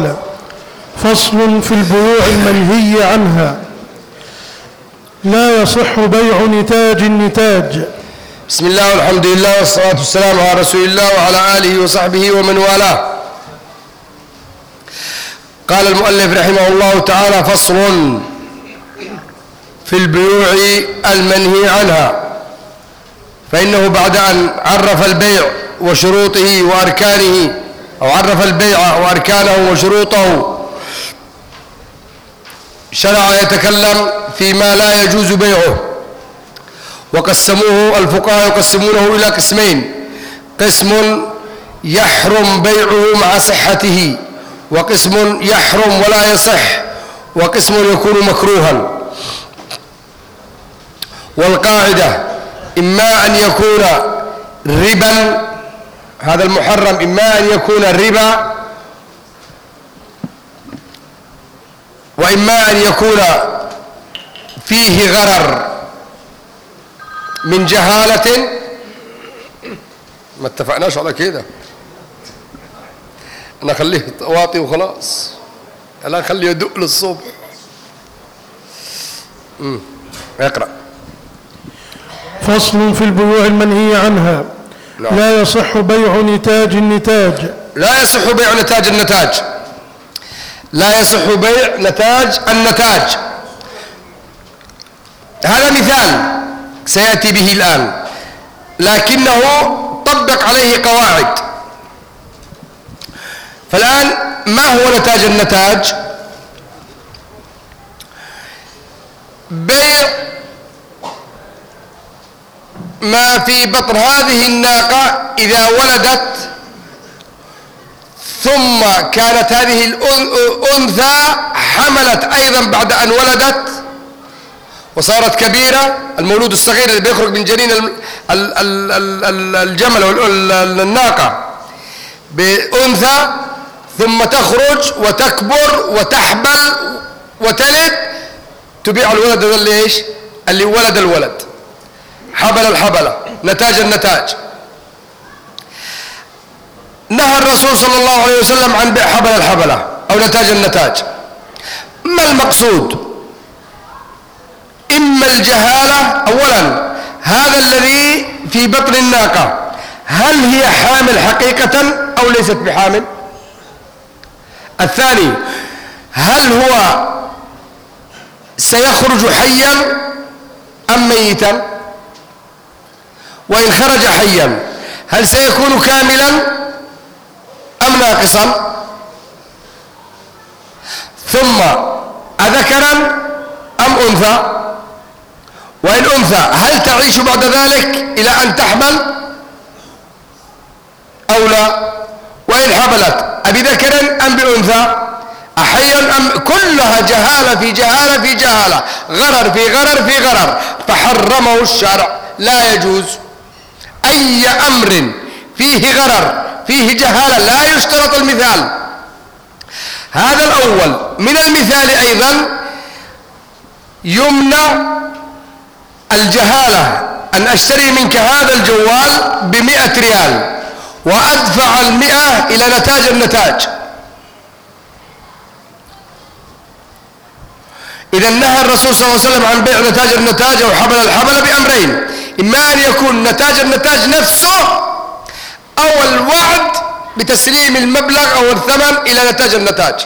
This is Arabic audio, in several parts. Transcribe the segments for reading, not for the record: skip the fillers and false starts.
فصل في البيوع المنهي عنها. لا يصح بيع نتاج النتاج. بسم الله والحمد لله والصلاة والسلام على رسول الله وعلى آله وصحبه ومن والاه. قال المؤلف رحمه الله تعالى: فصل في البيوع المنهي عنها. فإنه بعد أن عرف البيع وشروطه وأركانه، أو عرف البيع وأركانه وشروطه، شرع يتكلم فيما لا يجوز بيعه. وقسموه الفقهاء يقسمونه إلى قسمين: قسم يحرم بيعه مع صحته، وقسم يحرم ولا يصح، وقسم يكون مكروها. والقاعدة إما أن يكون ربا، هذا المحرم إما أن يكون الربا، وإما أن يكون فيه غرر من جهالة. ما اتفقناش على كده، أنا خليه واطي وخلاص، لا خليه يدق للصبح. اقرأ. فصل في البيوع المنهي عنها. لا يصح بيع نتاج النتاج. لا يصح بيع نتاج النتاج. لا يصح بيع نتاج النتاج. هذا مثال سيأتي به الآن، لكنه طبق عليه قواعد. فالآن ما هو نتاج النتاج؟ بيع ما في بطن هذه الناقة إذا ولدت، ثم كانت هذه الأنثى حملت أيضا بعد أن ولدت وصارت كبيرة. المولود الصغير اللي بيخرج من جنين الجمل والناقة بأنثى، ثم تخرج وتكبر وتحبل وتلد، تبيع الولد اللي ايش؟ اللي ولد الولد، حبل الحبلة، نتاج النتاج. نهى الرسول صلى الله عليه وسلم عن بيع حبل الحبلة أو نتاج النتاج. ما المقصود؟ إما الجهالة. أولا، هذا الذي في بطن الناقة هل هي حامل حقيقة أو ليست بحامل؟ الثاني، هل هو سيخرج حيا أم ميتا؟ وإن خرج حيا هل سيكون كاملا أم ناقصا؟ ثم أذكرا أم أنثى؟ وإن أنثى هل تعيش بعد ذلك إلى أن تحمل أو لا؟ وإن حملت أبذكر أم بأنثى؟ أحيا أم؟ كلها جهالة في جهالة في جهالة، غرر في غرر في غرر، فحرمه الشرع. لا يجوز أي أمر فيه غرر فيه جهالة، لا يشترط المثال. هذا الأول. من المثال أيضا يمنع الجهالة، أن أشتري منك هذا الجوال ب100 ريال وأدفع 100 إلى نتاج النتاج. إذا نهى الرسول صلى الله عليه وسلم عن بيع نتاج النتاج أو حبل الحبلة بأمرين: إما أن يكون نتاج النتاج نفسه، أو الوعد بتسليم المبلغ أو الثمن إلى نتاج النتاج،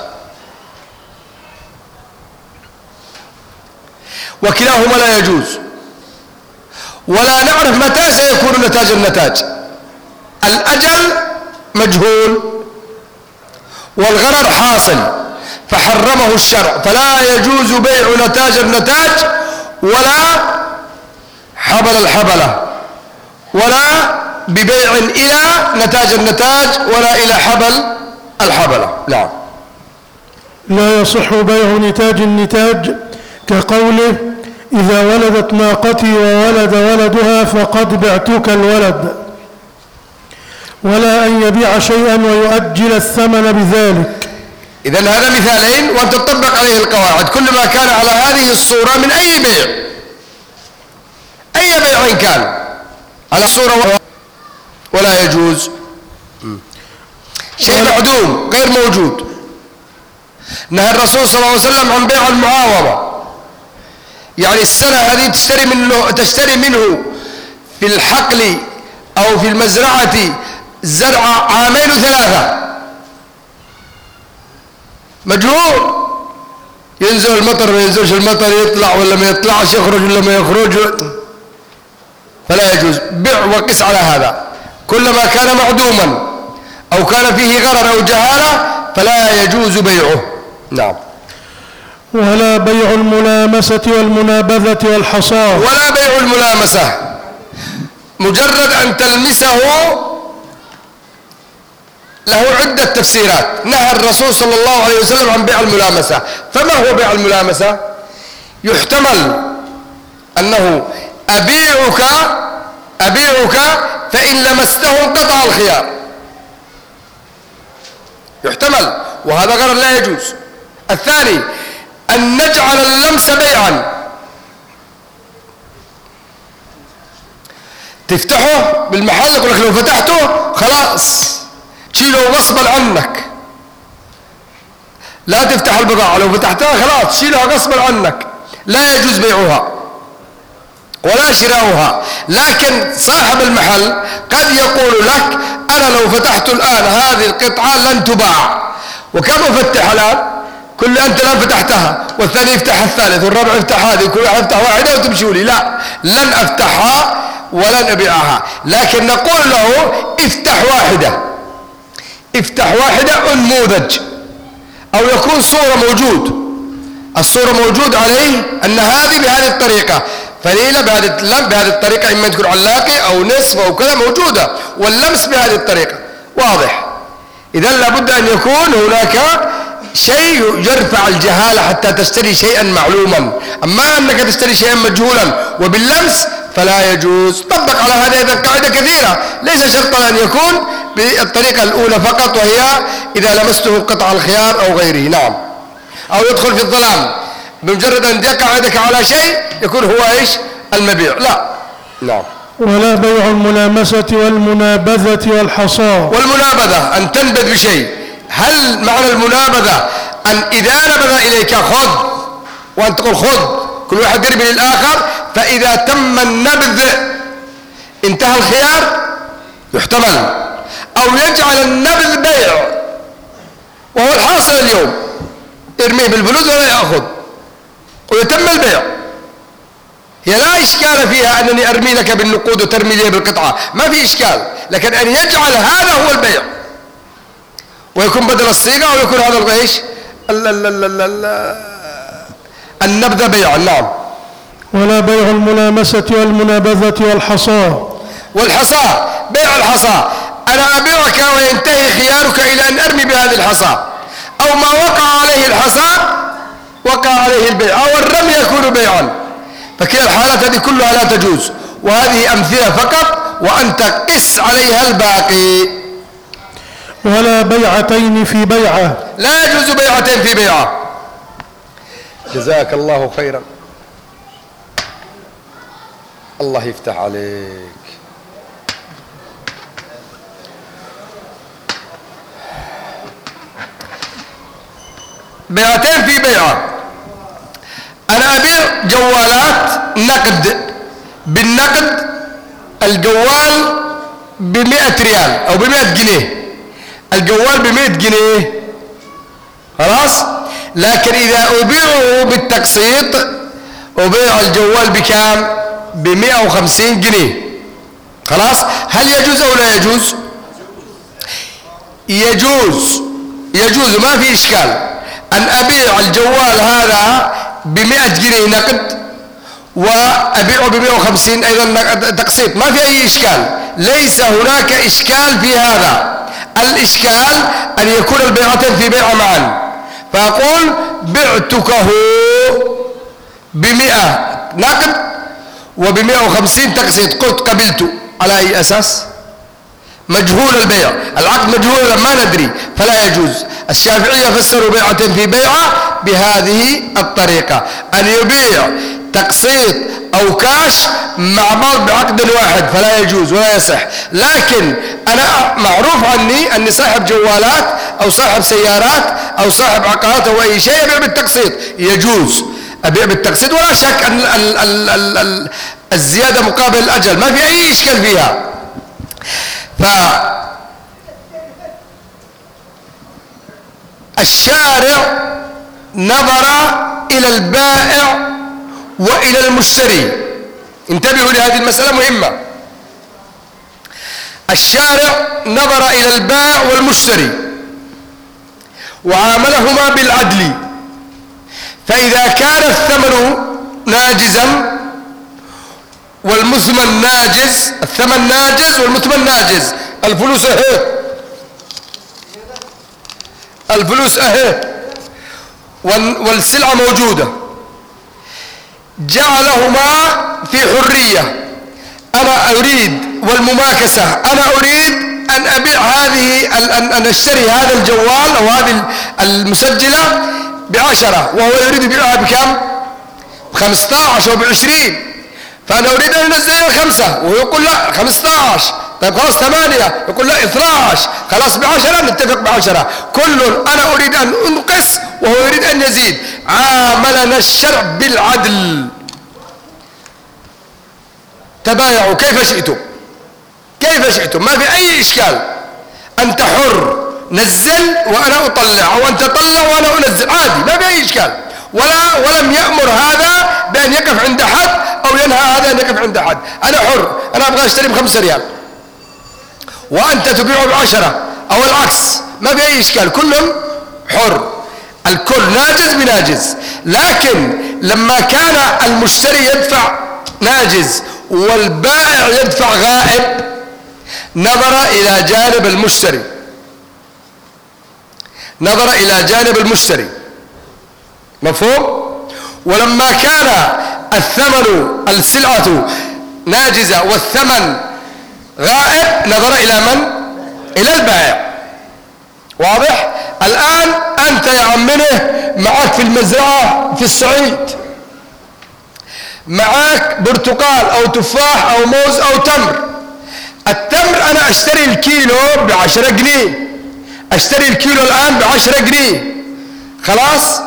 وكلاهما لا يجوز. ولا نعرف متى سيكون نتاج النتاج. الأجل مجهول والغرر حاصل، فحرمه الشرع. فلا يجوز بيع نتاج النتاج ولا حبل الحبلة، ولا ببيع إلى نتاج النتاج ولا إلى حبل الحبلة. نعم. لا يصح بيع نتاج النتاج كقوله: إذا ولدت ناقتي وولد ولدها فقد بعتك الولد. ولا أن يبيع شيئا ويؤجل الثمن بذلك. إذن هذا مثالين وأن تطبق عليه القواعد. كل ما كان على هذه الصورة من أي بيع، أي بيع كان على صورة ولا يجوز. شيء معدوم غير موجود نهى الرسول صلى الله عليه وسلم عن بيع المعاوضة، يعني السنة هذه تشتري منه في الحقل أو في المزرعة زرع عامين وثلاثة، مجهول، ينزل المطر ما ينزلش المطر، يطلع ولا ما يطلعش، يخرج ولا ما يخرج، فلا يجوز بيع. وقس على هذا، كلما كان معدوما أو كان فيه غرر أو جهالة فلا يجوز بيعه. نعم. ولا بيع الملامسة والمنابذة والحصاة. ولا بيع الملامسة، مجرد أن تلمسه له عدة تفسيرات. نهى الرسول صلى الله عليه وسلم عن بيع الملامسة. فما هو بيع الملامسة؟ يحتمل أنه أبيعك فإن لمسته انقطع الخيار، يحتمل، وهذا غير لا يجوز. الثاني أن نجعل اللمس بيعا، تفتحه بالمحل يقول لك لو فتحته خلاص تشيله غصبا عنك، لا تفتح البضاعة، لو فتحتها خلاص تشيلها غصبا عنك، لا يجوز بيعها ولا شراؤها. لكن صاحب المحل قد يقول لك أنا لو فتحت الآن هذه القطعة لن تباع، وكم أفتح الآن؟ كل أنت الآن فتحتها والثاني يفتح الثالث والرابع يفتح هذه، كل واحد يفتح واحدة وتمشوا لي، لا، لن أفتحها ولن أبيعها. لكن نقول له افتح واحدة أنموذج، أو يكون صورة الصورة موجود عليه أن هذه بهذه الطريقة، فليلة بهذه الطريقة، إما تكون علاقي أو نصف أو كذا موجودة، واللمس بهذه الطريقة واضح. إذن لابد أن يكون هناك شيء يرفع الجهالة حتى تشتري شيئا معلوما. أما أنك تشتري شيئا مجهولا وباللمس فلا يجوز. طبق على هذه القاعدة كثيرة، ليس شرطا أن يكون بالطريقة الأولى فقط، وهي إذا لمسته قطع الخيار أو غيره. نعم. أو يدخل في الظلام، بمجرد أن يقع يدك على شيء يكون هو إيش المبيع، لا. نعم. ولا بيع الملامسة والمنابذة والحصاة. والمنابذة أن تنبذ بشيء. هل معنى المنابذة أن إذا نبذ إليك خذ، وأن تقول خذ، كل واحد قرب للآخر، فإذا تم النبذ انتهى الخيار؟ يحتمل. أو يجعل النبذ بيع، وهو الحاصل اليوم، ارميه بالفلوس ولا يأخذ ويتم البيع. هي لا إشكال فيها أنني أرمي لك بالنقود وترمي لي بالقطعة، ما في إشكال، لكن أن يجعل هذا هو البيع ويكون بدل الصيغة، أو يكون هذا الغيش النبذ بيعا. نعم. ولا بيع الملامسة والمنابذة والحصاة. والحصاة، بيع الحصاة، أنا أبيعك وينتهي خيارك إلى أن أرمي بهذه الحصاة، أو ما وقع عليه الحصاة وقع عليه البيع، أو الرمي يكون بيعا. فكلا الحالات هذه كلها لا تجوز، وهذه أمثلة فقط، وأنت قس عليها الباقي. ولا بيعتين في بيعة. لا يجوز بيعتين في بيعة. جزاك الله خيرا، الله يفتح عليك. بيعتين في بيعة. أنا أبيع جوالات نقد، بالنقد الجوال ب100 ريال أو ب100 جنيه، الجوال ب100 جنيه خلاص. لكن إذا أبيعه بالتقسيط أبيع الجوال بكام؟ ب150 جنيه خلاص. هل يجوز أو لا يجوز؟ يجوز ما في إشكال أن أبيع الجوال هذا ب100 جنيه نقد وأبيعه ب150 أيضا تقسيط، ما في أي إشكال، ليس هناك إشكال في هذا. الإشكال أن يكون البيعتين في بيعة معا، فأقول بعتكه ب100 نقد وب150 تقسيط، قلت قبلت، على أي أساس؟ مجهول البيع، العقد مجهول ما ندري، فلا يجوز. الشافعية فسروا بيعتين في بيعة بهذه الطريقة، أن يبيع تقسيط او كاش مع بعض بعقد واحد فلا يجوز ولا يصح. لكن انا معروف عني اني صاحب جوالات او صاحب سيارات او صاحب عقارات او اي شيء ابيع بالتقسيط، يجوز ابيع بالتقسيط، ولا شك ان الزيادة مقابل الاجل ما في اي اشكال فيها. فالشارع نظر الى البائع والى المشتري، انتبهوا لهذه المسألة مهمة. الشارع نظر الى البائع والمشتري وعاملهما بالعدل، فاذا كان الثمن ناجزا والمثمن ناجز، الثمن ناجز والمثمن ناجز، الفلوس اهي، الفلوس اهي والسلعة موجودة، جعلهما في حرية. أنا أريد والمماكسة، أنا أريد أن أبيع هذه أن أشتري هذا الجوال أو هذه المسجلة ب10، وهو يريد يبيعها بكم؟ ب15 أو ب20. فأنا أريد أن أنزلها 5 وهو يقول لا 15. طيب خلاص 8، يقول لا 12، خلاص ب10 نتفق ب10. كل أنا أريد أن أنقص وهو يريد أن يزيد. عاملنا الشرع بالعدل. تبايعوا كيف شئتم، كيف شئتم، ما في أي إشكال. أنت حر، نزل وأنا أطلع، أو أنت طلع وأنا أنزل، عادي ما في أي إشكال. ولم يأمر هذا بأن يقف عند حد أو ينهى هذا أن يقف عند حد. أنا حر، أنا أبغى أشتري ب5 ريال وأنت تبيعه ب10 أو العكس، ما في أي إشكال، كلهم حر، الكل ناجز بناجز. لكن لما كان المشتري يدفع ناجز والبائع يدفع غائب، نظر إلى جانب المشتري، نظر إلى جانب المشتري، مفهوم؟ ولما كان السلعة ناجزة والثمن غائب، نظر إلى من؟ إلى البائع. واضح؟ الآن أنت يا عمنه معك في المزرعة في الصعيد، معك برتقال أو تفاح أو موز أو تمر. التمر أنا أشتري الكيلو ب10 جنيه، أشتري الكيلو الآن ب10 جنيه، خلاص.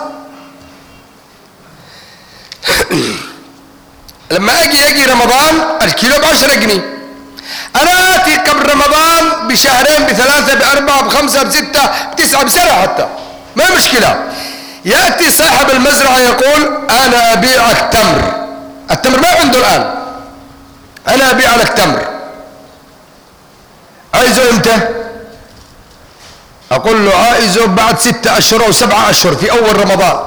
لما يجي رمضان الكيلو ب10 جنيه، أنا آتي قبل رمضان بشهرين ب3 ب4 ب5 ب6 ب9 بسنة حتى، ما مشكلة. يأتي صاحب المزرعة يقول أنا أبيعك تمر، التمر ما عنده الآن، أنا أبيع لك تمر، عايزه إمتى؟ أقول له عايزه بعد 6 أشهر أو 7 أشهر في أول رمضان.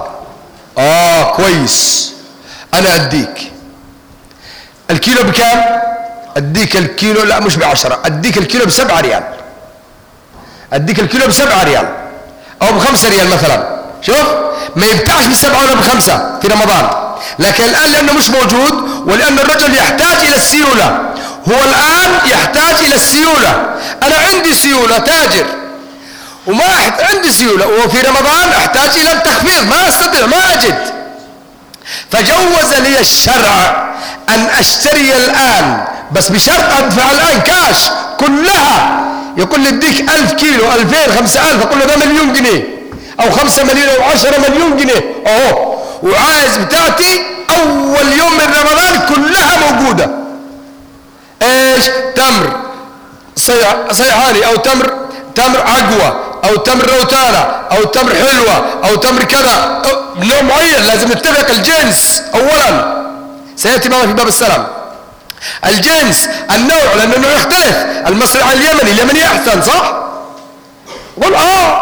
كويس، أنا أديك الكيلو بكام؟ أديك الكيلو، لا مش ب10، أديك الكيلو ب7 ريال، أديك الكيلو ب7 ريال أو ب5 ريال مثلا. شوف، ما يبتاعش ب7 ولا ب5 في رمضان. لكن الآن لأنه مش موجود، ولأن الرجل يحتاج إلى السيولة، هو الآن يحتاج إلى السيولة. أنا عندي سيولة، تاجر، وما عندي سيولة، وفي رمضان أحتاج إلى التخفيض، ما أستطيع، ما أجد. فجوز لي الشرع أن أشتري الآن، بس بشرط أدفع الآن كاش كلها. يقول لي اديك 1000 كيلو، 2000، 5000، أقول له ده 1,000,000 جنيه أو 5 مليون أو 10 مليون جنيه أهو، وعايز بتاعتي أول يوم من رمضان كلها موجودة. إيش؟ تمر صيحاني، أو تمر عقوة، أو تمر روتانا، أو تمر حلوة، أو تمر كذا، نوع معين. لازم نتفق الجنس أولا، سيأتي معنا في باب السلام الجنس، النوع، لأن النوع يختلف، المصري عن اليمني أحسن، صح؟ قول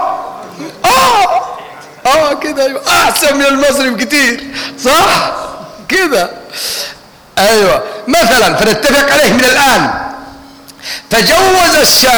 كده أحسن من المصري بكتير، صح؟ كده أيوة مثلا، فنتفق عليه من الآن. فجوز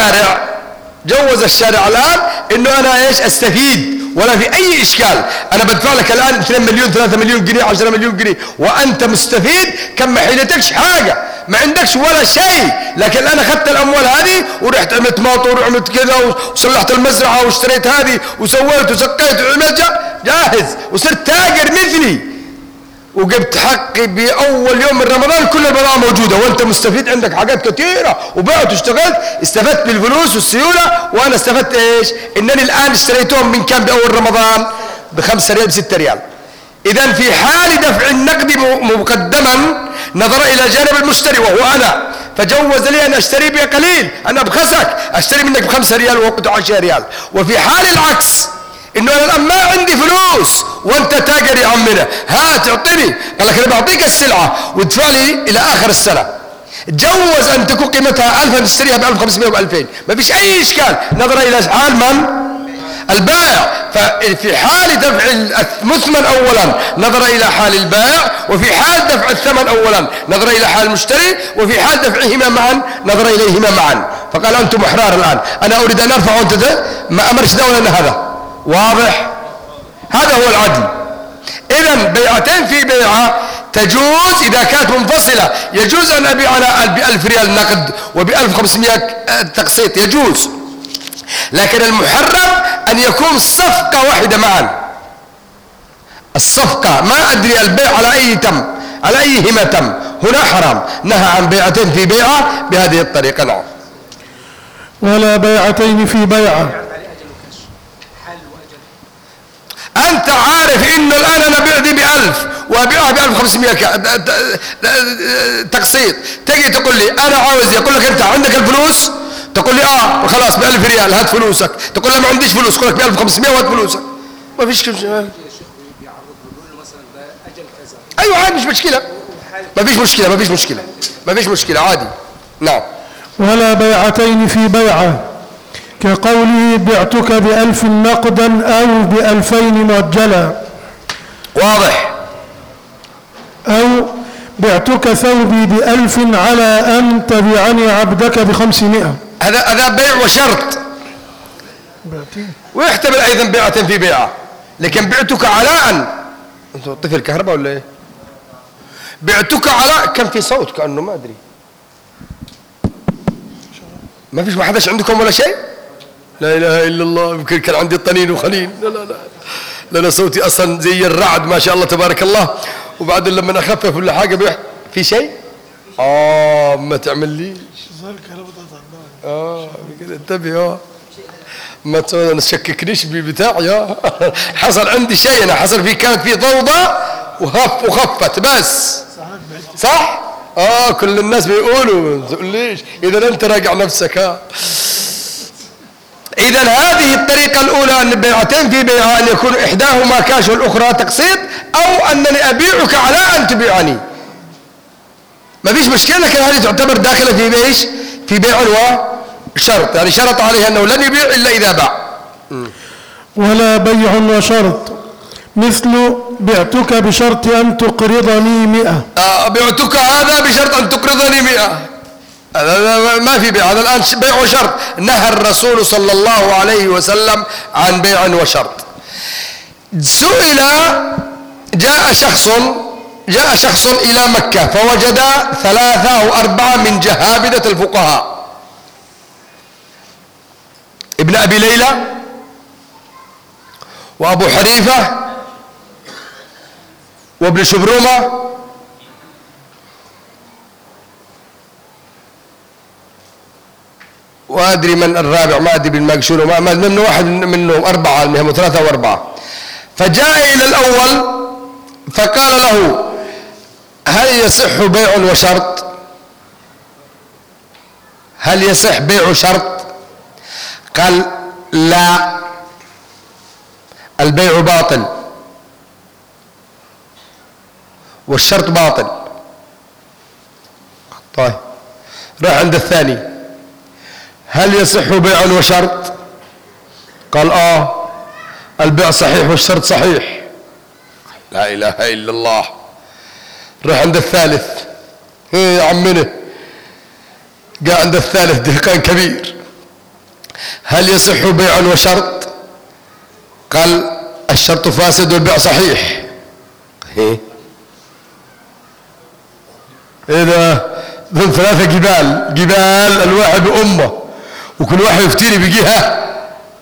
الشارع الآن إنه أنا إيش أستفيد، ولا في أي إشكال. أنا بدفع لك الآن 2 مليون 3 مليون جنيه 10 مليون جنيه وأنت مستفيد، كم ما حيلتكش حاجة، ما عندكش ولا شيء. لكن أنا أخذت الأموال هذه ورحت عملت ماطور وعملت كذا وصلحت المزرعة واشتريت هذه وسويت وسقيت وعملت جاهز وصرت تاجر مثلي. وجبت حقي بأول يوم من رمضان، كل البضاعة موجودة وانت مستفيد، عندك حاجات كثيرة وبعت واشتغلت، استفدت بالفلوس والسيولة، وانا استفدت ايش؟ انني الان اشتريتهم من كام بأول رمضان؟ ب5 ريال ب6 ريال. اذا في حال دفع النقد مقدما نظر الى جانب المشتري وهو انا، فجوز لي ان اشتري بقليل، انا ابخسك اشتري منك ب5 ريال ووقته 10 ريال. وفي حال العكس، انه انا الان ما عندي فلوس وانت تاجر يا عمنا، هات اعطني، قال لك انا بعطيك السلعه وادفع لي الى اخر السنه، جوز ان تكون قيمتها 1000 نشتريها ب 1500 و 2000، ما فيش اي اشكال، نظرا الى حال من؟ البائع. ففي حال دفع المثمن اولا نظر الى حال البائع، وفي حال دفع الثمن اولا نظر الى حال المشتري، وفي حال دفعهما معا نظر اليهما معا. فقال انتم احرار الان، انا اريد ان ارفع وانت ما امرش دوله ان هذا واضح. هذا هو العدل. اذا بيعتين في بيعه تجوز اذا كانت منفصله، يجوز ان ابيع على ب1000 ريال نقد وب1500 تقسيط، يجوز. لكن المحرم ان يكون صفقه واحده معا. الصفقه ما ادري البيع على اي تم، على ايهما تم، هنا حرام. نهى عن بيعتين في بيعه بهذه الطريقه. نعم. ولا بيعتين في بيعه. انت عارف انه الان انا بيع دي ب1000 وابيعها ب1500 تقسيط، تجي تقول لي انا عاوز، يقول لك انت عندك الفلوس؟ تقول لي خلاص ب1000 ريال هات فلوسك، تقول لي ما عنديش فلوس، يقول لك ب1500 وهات فلوسك، ما فيش كلام. ايوه عادي، مش مشكله، ما فيش مشكله، ما فيش مشكله، ما فيش مشكله، عادي. نعم. ولا بيعتين في بيعه، كقوله بعتك ب1000 نقدا أو ب2000 مؤجلا. واضح. أو بعتك ثوبي ب1000 على أن تبيعني عبدك ب500. هذا بيع وشرط، ويحتمل أيضا بيعة في بيعة. لكن بعتك على أن، أنتوا طفل كهرباء ولا إيه؟ بعتك على، كان في صوت كأنه ما أدري، ما فيش، ما حدش عندكم ولا شيء؟ لا إله إلا الله. يمكن كان عندي طنين وخنين. لا لا لا لا، أنا صوتي أصلا زي الرعد ما شاء الله تبارك الله. وبعدين لما أخفف ولا حاجة في شيء ما تعمليش كده، انتبه ما تشككنيش ببتاعي. حصل عندي شيء، أنا حصل في، كانت في ضوضاء وخفت بس، صح؟ كل الناس بيقولوا، ما تقوليش إذا أنت راجع نفسك. إذا هذه الطريقة الأولى أن بيعتين في بيعة، أن يكون إحداهما كاش والأخرى تقسيط، أو أنني أبيعك على أن تبيعني، ما فيش مشكلة. لكن هذه تعتبر داخلة في بيش، في بيع وشرط، يعني شرط عليه أنه لن يبيع إلا إذا باع. ولا بيع وشرط، مثل بعتك بشرط أن تقرضني 100. بعتك هذا بشرط أن تقرضني 100، هذا ما في بيع، هذا الآن بيع وشرط. نهى الرسول صلى الله عليه وسلم عن بيع وشرط. سئل، جاء شخص إلى مكة فوجد 3 أو 4 من جهابذة الفقهاء، ابن أبي ليلى وأبو حنيفة وابن شبرمة وأدري من الرابع، ما أدري بالمقشور، منه واحد منهم 4، المهم 3 و4. فجاء إلى الأول فقال له هل يصح بيع وشرط؟ هل يصح بيع شرط؟ قال لا، البيع باطل والشرط باطل. طيب، راح عند الثاني، هل يصح بيع وشرط؟ قال البيع صحيح والشرط صحيح. لا إله إلا الله. راح عند الثالث، يا عمنا، جاء عند الثالث دهقان كبير، هل يصح بيع وشرط؟ قال الشرط فاسد والبيع صحيح. إذا ذو 3 جبال الواحد أمه، وكل واحد يفتيني بجهة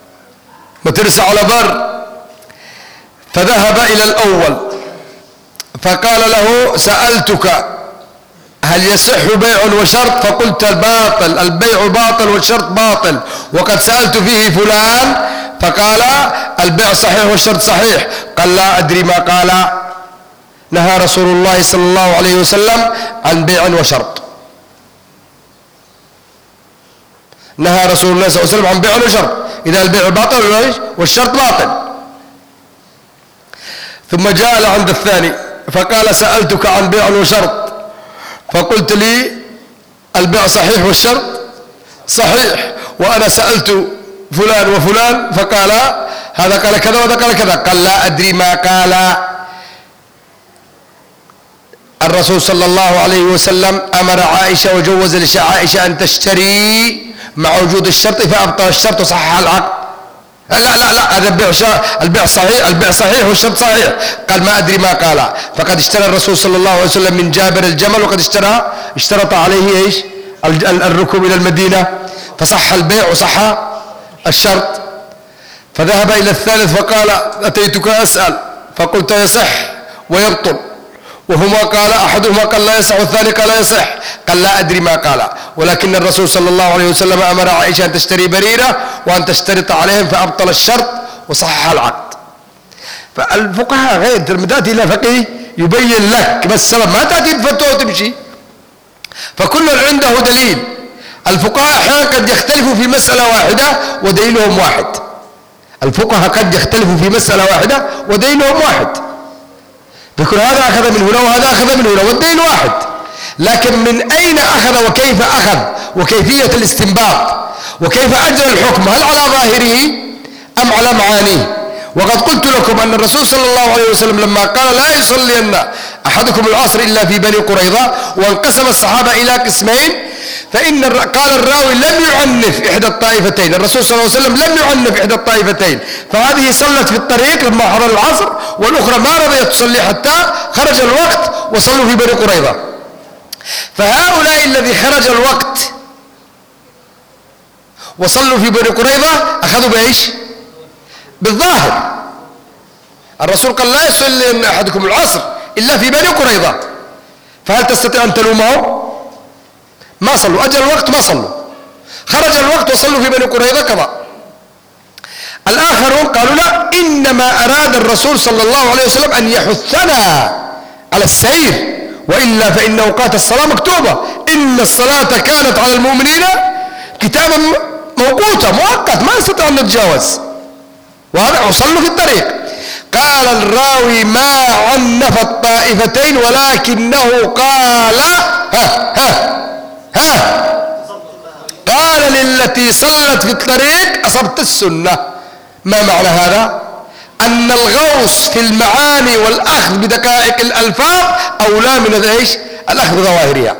ما ترسى على بر. فذهب إلى الأول فقال له سألتك هل يصح بيع وشرط؟ فقلت الباطل، البيع باطل والشرط باطل، وقد سألت فيه فلان فقال البيع صحيح والشرط صحيح. قال لا أدري ما قال. نهى رسول الله صلى الله عليه وسلم عن بيع وشرط. نهى رسول الله صلى الله عليه وسلم عن بيع وشرط. إذا البيع باطل والشرط باطل. ثم جاء عند الثاني فقال سألتك عن بيع وشرط فقلت لي البيع صحيح والشرط صحيح، وأنا سألت فلان وفلان فقال هذا قال كذا وهذا قال كذا. قال لا أدري ما قال. الرسول صلى الله عليه وسلم أمر عائشة وجوز لعائشة أن تشتري مع وجود الشرط فأبطل الشرط وصحح العقد. لا هذا البيع صحيح، البيع صحيح والشرط صحيح. قال ما أدري ما قال. فقد اشترى الرسول صلى الله عليه وسلم من جابر الجمل، وقد اشترط عليه ايش؟ الركوب إلى المدينة، فصح البيع وصح الشرط. فذهب إلى الثالث فقال أتيتك أسأل فقلت يصح ويبطل، وهما قال أحدهما قال لا يصح والثاني قال لا يصح. قال لا أدري ما قال. ولكن الرسول صلى الله عليه وسلم أمر عائشة أن تشتري بريرة وأن تشترط عليهم فأبطل الشرط وصحح العقد. فالفقهاء غير لما تأتي إلى فقيه يبين لك بس ما تأتي بفتوى وتمشي، فكل عنده دليل. الفقهاء أحيانا قد يختلفوا في مسألة واحدة ودليلهم واحد. الفقهاء قد يختلفوا في مسألة واحدة ودليلهم واحد، يكون هذا أخذ من هنا وهذا أخذ من هنا والدين واحد، لكن من أين أخذ وكيف أخذ وكيفية الاستنباط وكيف أجرى الحكم، هل على ظاهره أم على معانيه؟ وقد قلت لكم أن الرسول صلى الله عليه وسلم لما قال لا يصلين أحدكم العصر إلا في بني قريظة وانقسم الصحابة إلى قسمين، فإن قال الراوي لم يعنف إحدى الطائفتين. الرسول صلى الله عليه وسلم لم يعنف إحدى الطائفتين، فهذه صلت في الطريق لما حضر العصر، والأخرى ما رضيت تصلي حتى خرج الوقت وصلوا في بني قريظة. فهؤلاء الذي خرج الوقت وصلوا في بني قريظة أخذوا بإيش؟ بالظاهر. الرسول قال لا يصلي أحدكم العصر إلا في بني قريظة، فهل تستطيع أن تلومه؟ ما صلوا، أجل الوقت ما صلوا، خرج الوقت وصلوا في بني قريظة كذا. الآخرون قالوا لا، إنما أراد الرسول صلى الله عليه وسلم أن يحثنا على السير، وإلا فإن أوقات الصلاة مكتوبة، إن الصلاة كانت على المؤمنين كتابا موقوتا مؤقت ما نستطيع أن نتجاوز، وهذا وصلوا في الطريق. قال الراوي ما عنف الطائفتين ولكنه قال قال للتي صلت في الطريق أصبت السنة. ما معنى هذا؟ أن الغوص في المعاني والأخذ بدقائق الألفاظ أولى من ايش؟ الأخذ بظواهرها.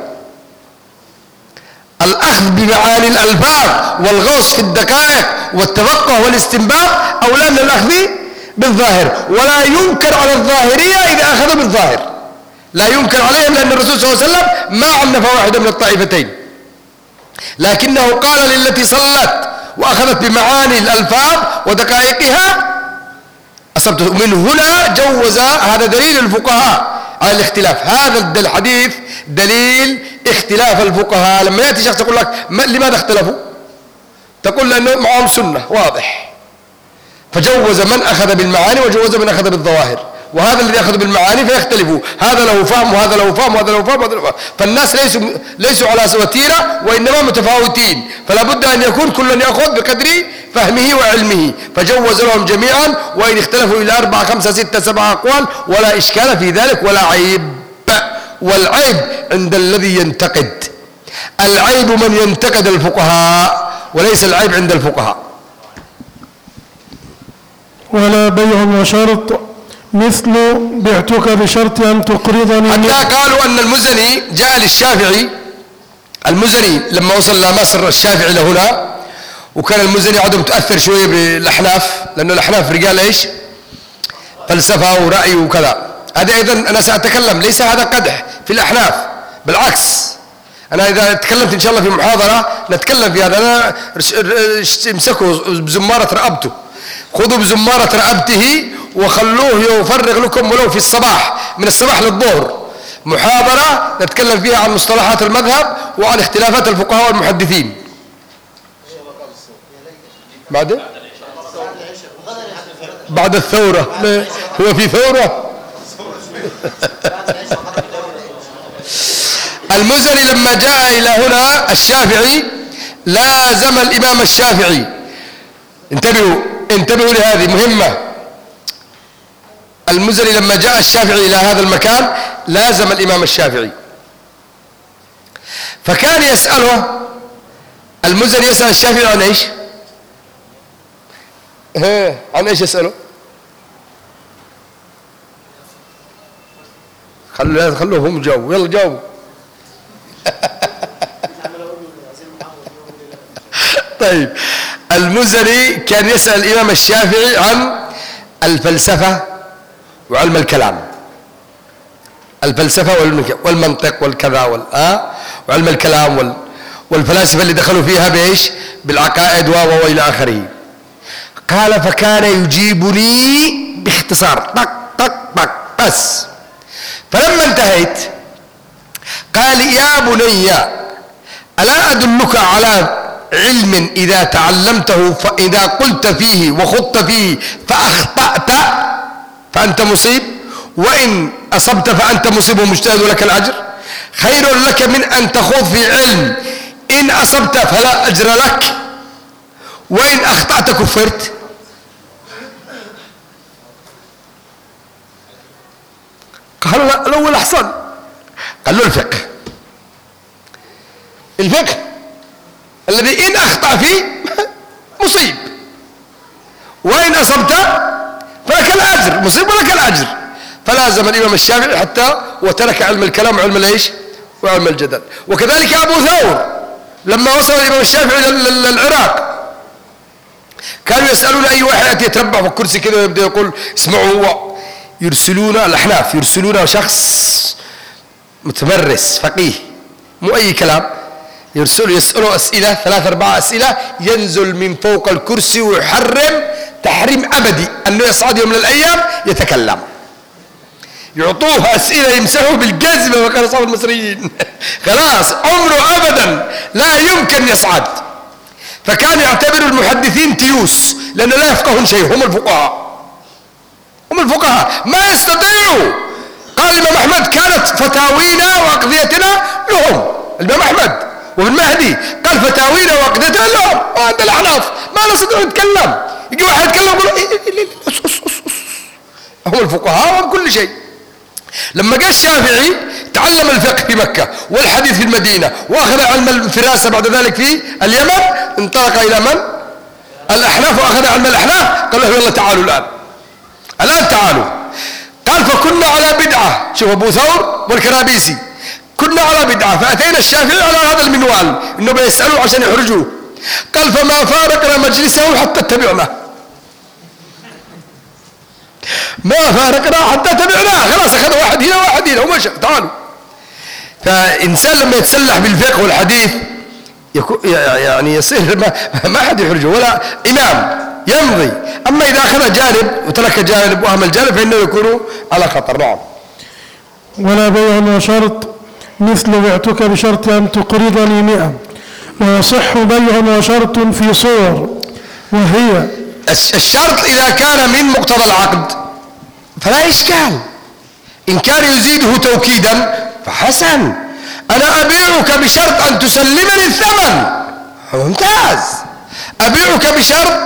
الأخذ بمعاني الألفاظ والغوص في الدقائق والتفقه والاستنباط أولى من الأخذ بالظاهر، ولا ينكر على الظاهرية إذا أخذ بالظاهر، لا ينكر عليهم، لأن الرسول صلى الله عليه وسلم ما عنف واحدة من الطائفتين، لكنه قال للتي صلت وأخذت بمعاني الألفاظ ودقائقها أصبت. من هنا جوز، هذا دليل الفقهاء على الاختلاف. هذا الحديث دليل اختلاف الفقهاء. لما يأتي شخص يقول لك لماذا اختلفوا؟ تقول لأنه معهم سنة واضح، فجوز من أخذ بالمعاني وجوز من أخذ بالظواهر، وهذا الذي أخذ بالمعاني فيختلفوا، هذا له فهم وهذا له فهم وهذا له فهم وهذا له فهم. فالناس ليسوا على وتيرة، وإنما متفاوتين، فلا بد أن يكون كل يأخذ بقدر فهمه وعلمه، فجوز لهم جميعا، وإن اختلفوا إلى 4 5 6 7 أقوال ولا إشكال في ذلك ولا عيب. والعيب عند الذي ينتقد، العيب من ينتقد الفقهاء وليس العيب عند الفقهاء. ولا بيع وشرط مثل بعتك بشرط أن تقرضني. حتى قالوا أن المزني جاء للشافعي، المزني لما وصل إلى مصر الشافعي لهنا، وكان المزني عدو متأثر شوية بالأحناف، لأن الأحناف رجال إيش؟ فلسفة ورأي وكذا. هذا أيضا أنا سأتكلم، ليس هذا قدح في الأحناف، بالعكس أنا إذا تكلمت إن شاء الله في محاضرة نتكلم في هذا. أنا امسكوا بزمارة رقبته، خذوا بزمارة رقبته وخلوه يفرغ لكم ولو في الصباح من الصباح للظهر محاضرة نتكلم فيها عن مصطلحات المذهب وعن اختلافات الفقهاء والمحدثين. بعد الثورة. هو في ثورة؟ المزني لما جاء إلى هنا الشافعي لازم الإمام الشافعي. انتبهوا لهذه مهمة. المزني لما جاء الشافعي إلى هذا المكان لازم الإمام الشافعي، فكان يسأله المزني يسأل الشافعي عن ايش؟ عن ايش يسأله؟ خلوهم جاوبوا، يلا جاوبوا. طيب المزني كان يسأل الإمام الشافعي عن الفلسفة وعلم الكلام، الفلسفة والمنطق والكذا وعلم الكلام والفلاسفة اللي دخلوا فيها بإيش؟ بالعقائد وإلى آخره. قال فكان يجيبني باختصار طق طق طق بس. فلما انتهيت قال يا بني ألا أدلك على علم إذا تعلمته فإذا قلت فيه وخضت فيه فأخطأت فأنت مصيب، وإن أصبت فأنت مصيب ومجتهد لك الأجر، خير لك من أن تخوض في علم إن أصبت فلا أجر لك وإن أخطأت كفرت. قال لا الأول أحسن. قال له الفقه الذي إن أخطأ فيه مصيب وإن أصبت فلك الأجر، مصيب ولك الأجر. فلازم الإمام الشافعي حتى وترك علم الكلام وعلم الإيش وعلم الجدل. وكذلك أبو ثور لما وصل الإمام الشافعي للعراق كانوا يسألون أي واحد يتربع في الكرسي كذا ويبدأ يقول اسمعوا، يرسلون الأحناف يرسلون شخص متمرس فقيه مو أي كلام، يسألوا أسئلة 3-4 أسئلة، ينزل من فوق الكرسي ويحرم تحريم أبدي أنه يصعد يوم من الأيام يتكلم. يعطوه أسئلة يمسحوا بالجزمة وكان أصحاب المصريين خلاص عمره أبدا لا يمكن يصعد. فكان يعتبر المحدثين تيوس لأنه لا يفقهون شيء، هم الفقهاء ما يستطيعوا. قال الإمام أحمد كانت فتاوينا وأقضيتنا لهم، الإمام أحمد وابن مهدي قال فتاوينا وأقضيتنا لهم، وعند الأحناف ما نستطيع نتكلم. يجي واحد يتكلم يقول هم الفقهاء وهم كل شيء. لما جاء الشافعي تعلم الفقه في مكة والحديث في المدينة وأخذ علم الفراسة بعد ذلك في اليمن، انطلق إلى من؟ الأحناف، وأخذ علم الأحناف. قال له يلا تعالوا الآن تعالوا. قال فكنا على بدعة. شوف أبو ثور والكرابيسي كنا على بدعة، فأتينا الشافعي على هذا المنوال إنه بيسألوا عشان يحرجوه. قال فما فارقنا مجلسه حتى اتبعنا، ما فارقنا حتى تبعناه، خلاص أخذ واحد هنا واحد هنا ومشى. تعالوا. فإنسان لما يتسلح بالفقه والحديث يعني يصير ما حد يحرجه ولا إمام يمضي. أما إذا أخذ جانب وترك جانب وأهمل جانب فإنه يكون على خطر. نعم. ولا بيع وشرط مثل بعتك بشرط أن تقرضني 100. ويصح بيع وشرط في صور، وهي الشرط إذا كان من مقتضى العقد فلا إشكال، إن كان يزيده توكيدا فحسن. أنا أبيعك بشرط أن تسلمني الثمن، ممتاز. أبيعك بشرط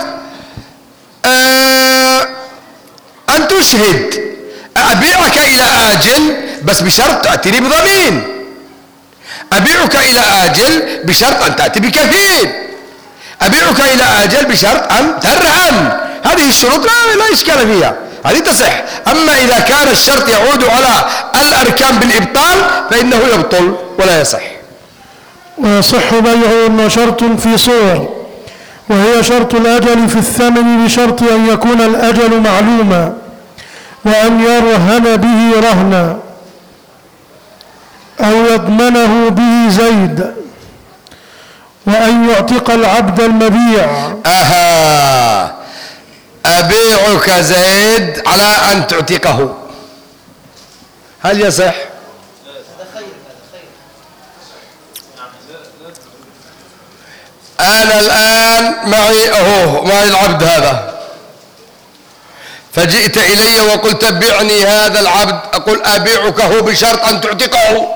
أن تشهد، أبيعك إلى آجل بس بشرط تأتيني بضمين، أبيعك إلى آجل بشرط أن تأتي بكفيل، أبيعك إلى آجل بشرط أن ترهن. هذه الشروط لا إشكال فيها، هذه تصح. أما إذا كان الشرط يعود على الأركان بالإبطال فإنه يبطل ولا يصح. ويصح بيع وشرط في صور، وهي شرط الأجل في الثمن بشرط أن يكون الأجل معلوما، وأن يرهن به رهنا، أو يضمنه به زيد، وأن يعتق العبد المبيع. أبيعك زيد على أن تعتقه، هل يصح؟ أنا الآن معي العبد هذا، فجئت إلي وقلت بعني هذا العبد، أقول أبيعك هو بشرط أن تعتقه.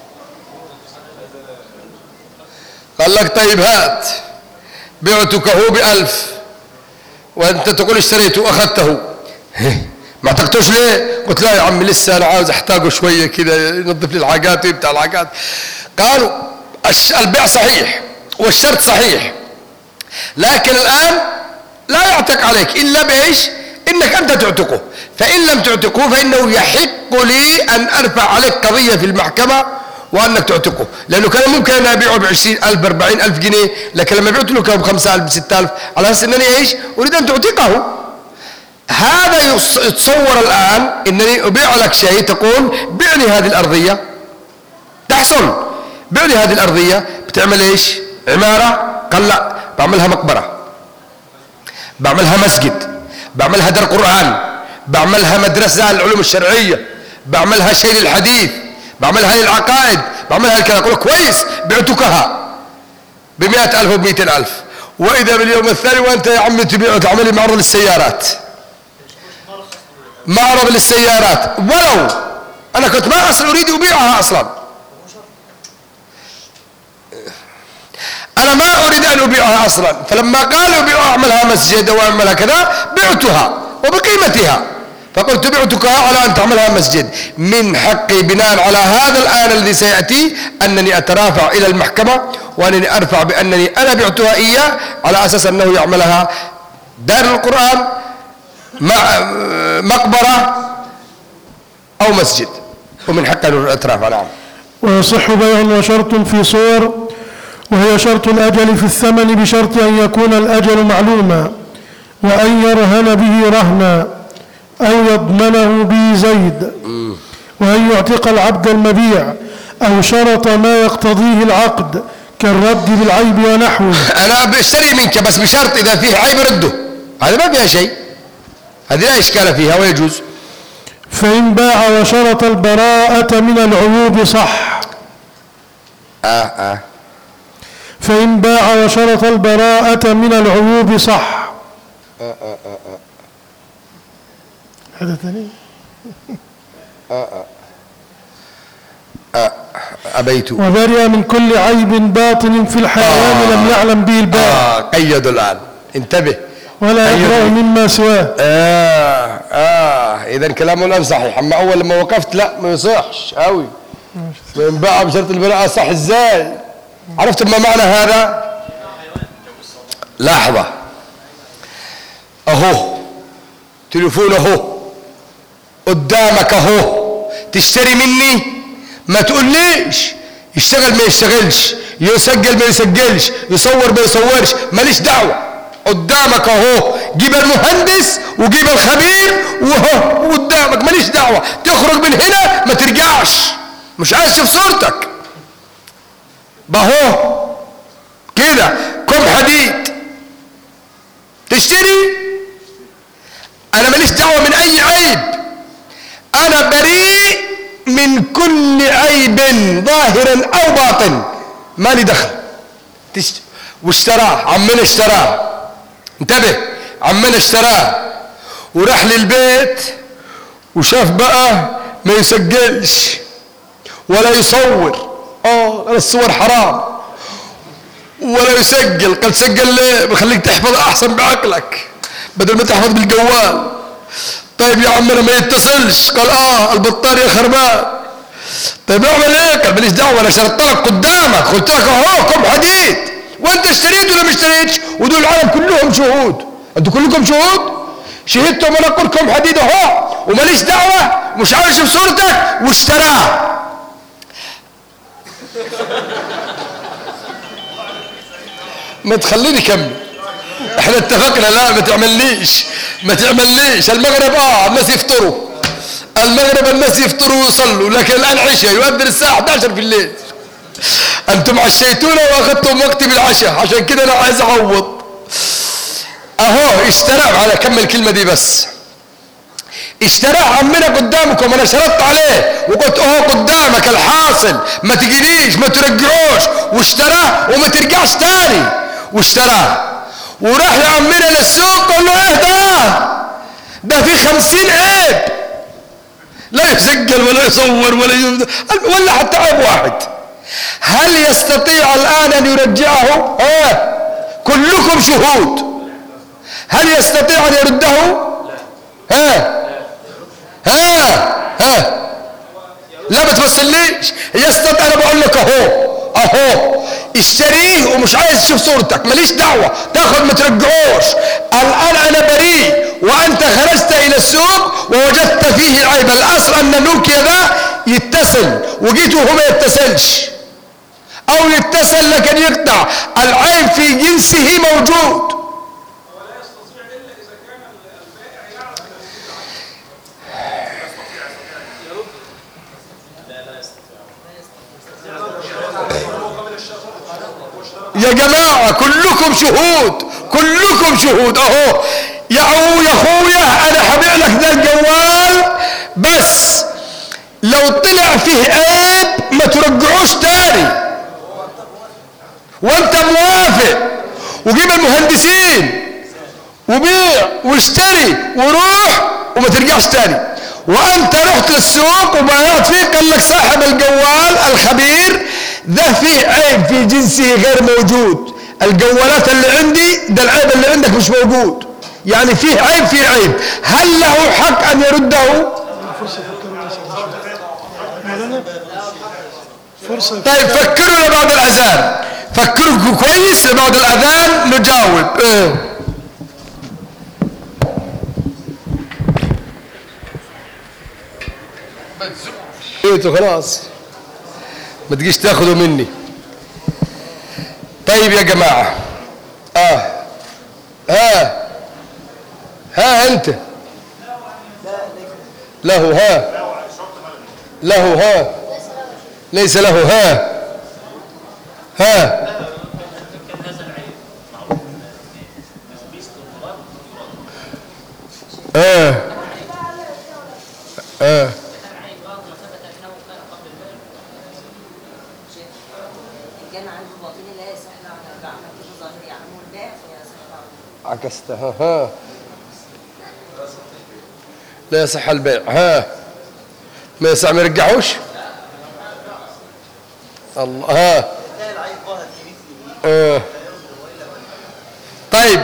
قال لك طيب هات، بعتك هو ب1000 وأنت تقول اشتريته وأخذته، ما اعتقتوش ليه؟ قلت لا يا عمي لسه أنا عاوز أحتاجه شوية كده ينظف لي الحاجات ويبتاع الحاجات. قالوا البيع صحيح والشرط صحيح، لكن الآن لا يعتق عليك إلا بإيش؟ إنك أنت تعتقه، فإن لم تعتقه فإنه يحق لي أن أرفع عليك قضية في المحكمة وأنك تعتقه، لأنه كان ممكن أن أبيعه ب20,000 ب40,000 جنيه، لكن لما بعت له كان ب5,000 ب6,000 على أساس أنني إيش؟ أريد أن تعتقه. هذا يتصور الآن أنني أبيع لك شيء، تقول بعني هذه الأرضية، تحصل بعني هذه الأرضية، بتعمل إيش؟ عمارة؟ قال لا، بعملها مقبرة، بعملها مسجد، بعملها دار قرآن، بعملها مدرسة للعلوم الشرعية، بعملها شيء للحديث، بعملها للعقائد، بعملها كذا. أقول كويس بعتكها ب100,000 و200,000، وإذا باليوم الثاني وأنت يا عمي تبيع تعملي معرض للسيارات، معرض للسيارات، ولو أنا كنت ما أصلا أريد أبيعها أصلا، أنا ما أريد أن أبيعها أصلا، فلما قالوا أبيعها أعملها مسجد أو أعملها كذا بعتها وبقيمتها، فقلت بعتكها على أن تعملها مسجد. من حقي بناء على هذا الآن الذي سيأتي أنني أترافع إلى المحكمة وأنني أرفع بأنني أنا بعتها إياه على أساس أنه يعملها دار القرآن، مقبرة أو مسجد، ومن حقي أن أترافع. نعم. ويصح بيع وشرط في صور، وهي شرط الأجل في الثمن بشرط أن يكون الأجل معلوما، وأن يرهن به رهنا أو يضمنه به زيد، وأن يعتق العبد المبيع، أو شرط ما يقتضيه العقد كالرد بالعيب ونحوه. أنا بشتري منك بس بشرط إذا فيه عيب رده، هذا ما فيها شيء، هذه لا إشكال فيها ويجوز. فإن باع وشرط البراءة من العيوب صح. فإن باع وشرط البراءة من العيوب صح. هذا ثاني. أبيت وبرئ من كل عيب باطن في الحيوان لم يعلم به البائع. قيدوا الآن، انتبه. ولا يقرأ مما سواه. إذا كلامه الآن صحيح، أما أول لما وقفت لا ما يصحش أوي. من باع بشرط البراءة صح إزاي؟ عرفت ما معنى هذا؟ لحظة، أهو تليفون أهو قدامك أهو، تشتري مني ما تقوليش يشتغل ما يشتغلش، يسجل ما يسجلش، يصور ما يصورش، ماليش دعوة، قدامك اهو، جيب المهندس وجيب الخبير وهو قدامك، ماليش دعوة، تخرج من هنا ما ترجعش، مش عايز اشوف صورتك، بهو كده كم حديد تشتري، انا ماليش دعوة من اي عيب، انا بريء من كل عيب ظاهر او باطن، مالي دخل. واشتراه عمنا، اشتراه، انتبه، عمنا اشتراه وراح للبيت وشاف بقى ما يسجلش ولا يصور، الصور حرام، ولا يسجل، قال سجل ليه؟ بخليك تحفظ احسن بعقلك بدل ما تحفظ بالجوال. طيب يا عمنا ما يتصلش، قال البطارية خربان. طيب اعمل ايه؟ قال ماليش دعوه، انا شرطتك قدامك، قلت لك اهو كم حديد، وانت اشتريت ولا ما اشتريتش؟ ودول العالم كلهم شهود، انتوا كلكم شهود، شهدتم انا اقول كم حديد اهو وماليش دعوه، مش عايز اشوف صورتك، واشتراه. ما تخليني كمل، احنا اتفقنا، لا ما تعمليش المغرب الناس يفطروا، المغرب الناس يفطروا ويصلوا، لكن الان عشاء يؤذن الساعه 11 في الليل، انتم عشيتونا واخذتم وقتي بالعشاء، عشان كده انا عايز اعوض. اهو اشترى، على كمل الكلمه دي بس، اشتراه عمنا قدامكم، انا شرطت عليه وقلت اهو قدامك الحاصل، ما تجريش ما ترجعوش، واشتراه وما ترجعش تاني، واشتراه وراح لعمنا للسوق قال له ايه ده في 50 عيب، لا يسجل ولا يصور ولا حتى عيب واحد. هل يستطيع الآن أن يرجعه؟ كلكم شهود. هل يستطيع أن يرده؟ لا ما تمثليش. يستطيع. أنا بقول لك أهو اشتريه ومش عايز تشوف صورتك، ماليش دعوة، تاخد ما ترجعوش. الآن أنا بريء وأنت خرجت إلى السوق ووجدت فيه عيب. الأصل أن نوكيا ده يتصل وجيت وهو ما يتصلش، أو يتصل لكن يقطع. العيب في جنسه موجود. يا جماعة كلكم شهود اهو. يا اخويا انا هبيع لك ده الجوال، بس لو طلع فيه عيب ما ترجعوش تاني، وانت موافق، وجيب المهندسين وبيع واشتري وروح وما ترجعش تاني. وانت رحت السوق وبيعت فيه، قال لك صاحب الجوال الخبير ده فيه عيب في جنسه غير موجود. الجوالات اللي عندي ده العيب اللي عندك مش موجود، يعني فيه عيب. هل له حق ان يرده؟ طيب فكروا لبعد الاذان، فكروا كويس لبعد الاذان نجاوب. خلاص ما تجيش تاخذوا مني. طيب يا جماعة انت له ليس له عكستها. لا يصح البيع. ما يصح ما يرجعوش. الله. طيب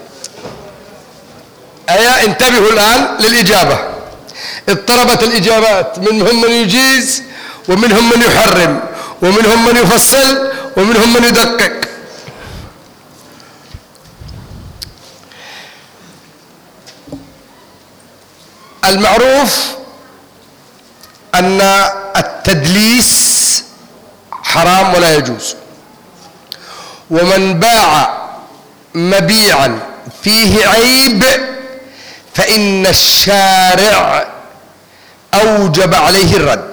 انتبهوا الآن للإجابة. اضطربت الإجابات، منهم من يجيز ومنهم من يحرم ومنهم من يفصل ومنهم من يدقق. المعروف أن التدليس حرام ولا يجوز، ومن باع مبيعا فيه عيب فإن الشارع أوجب عليه الرد،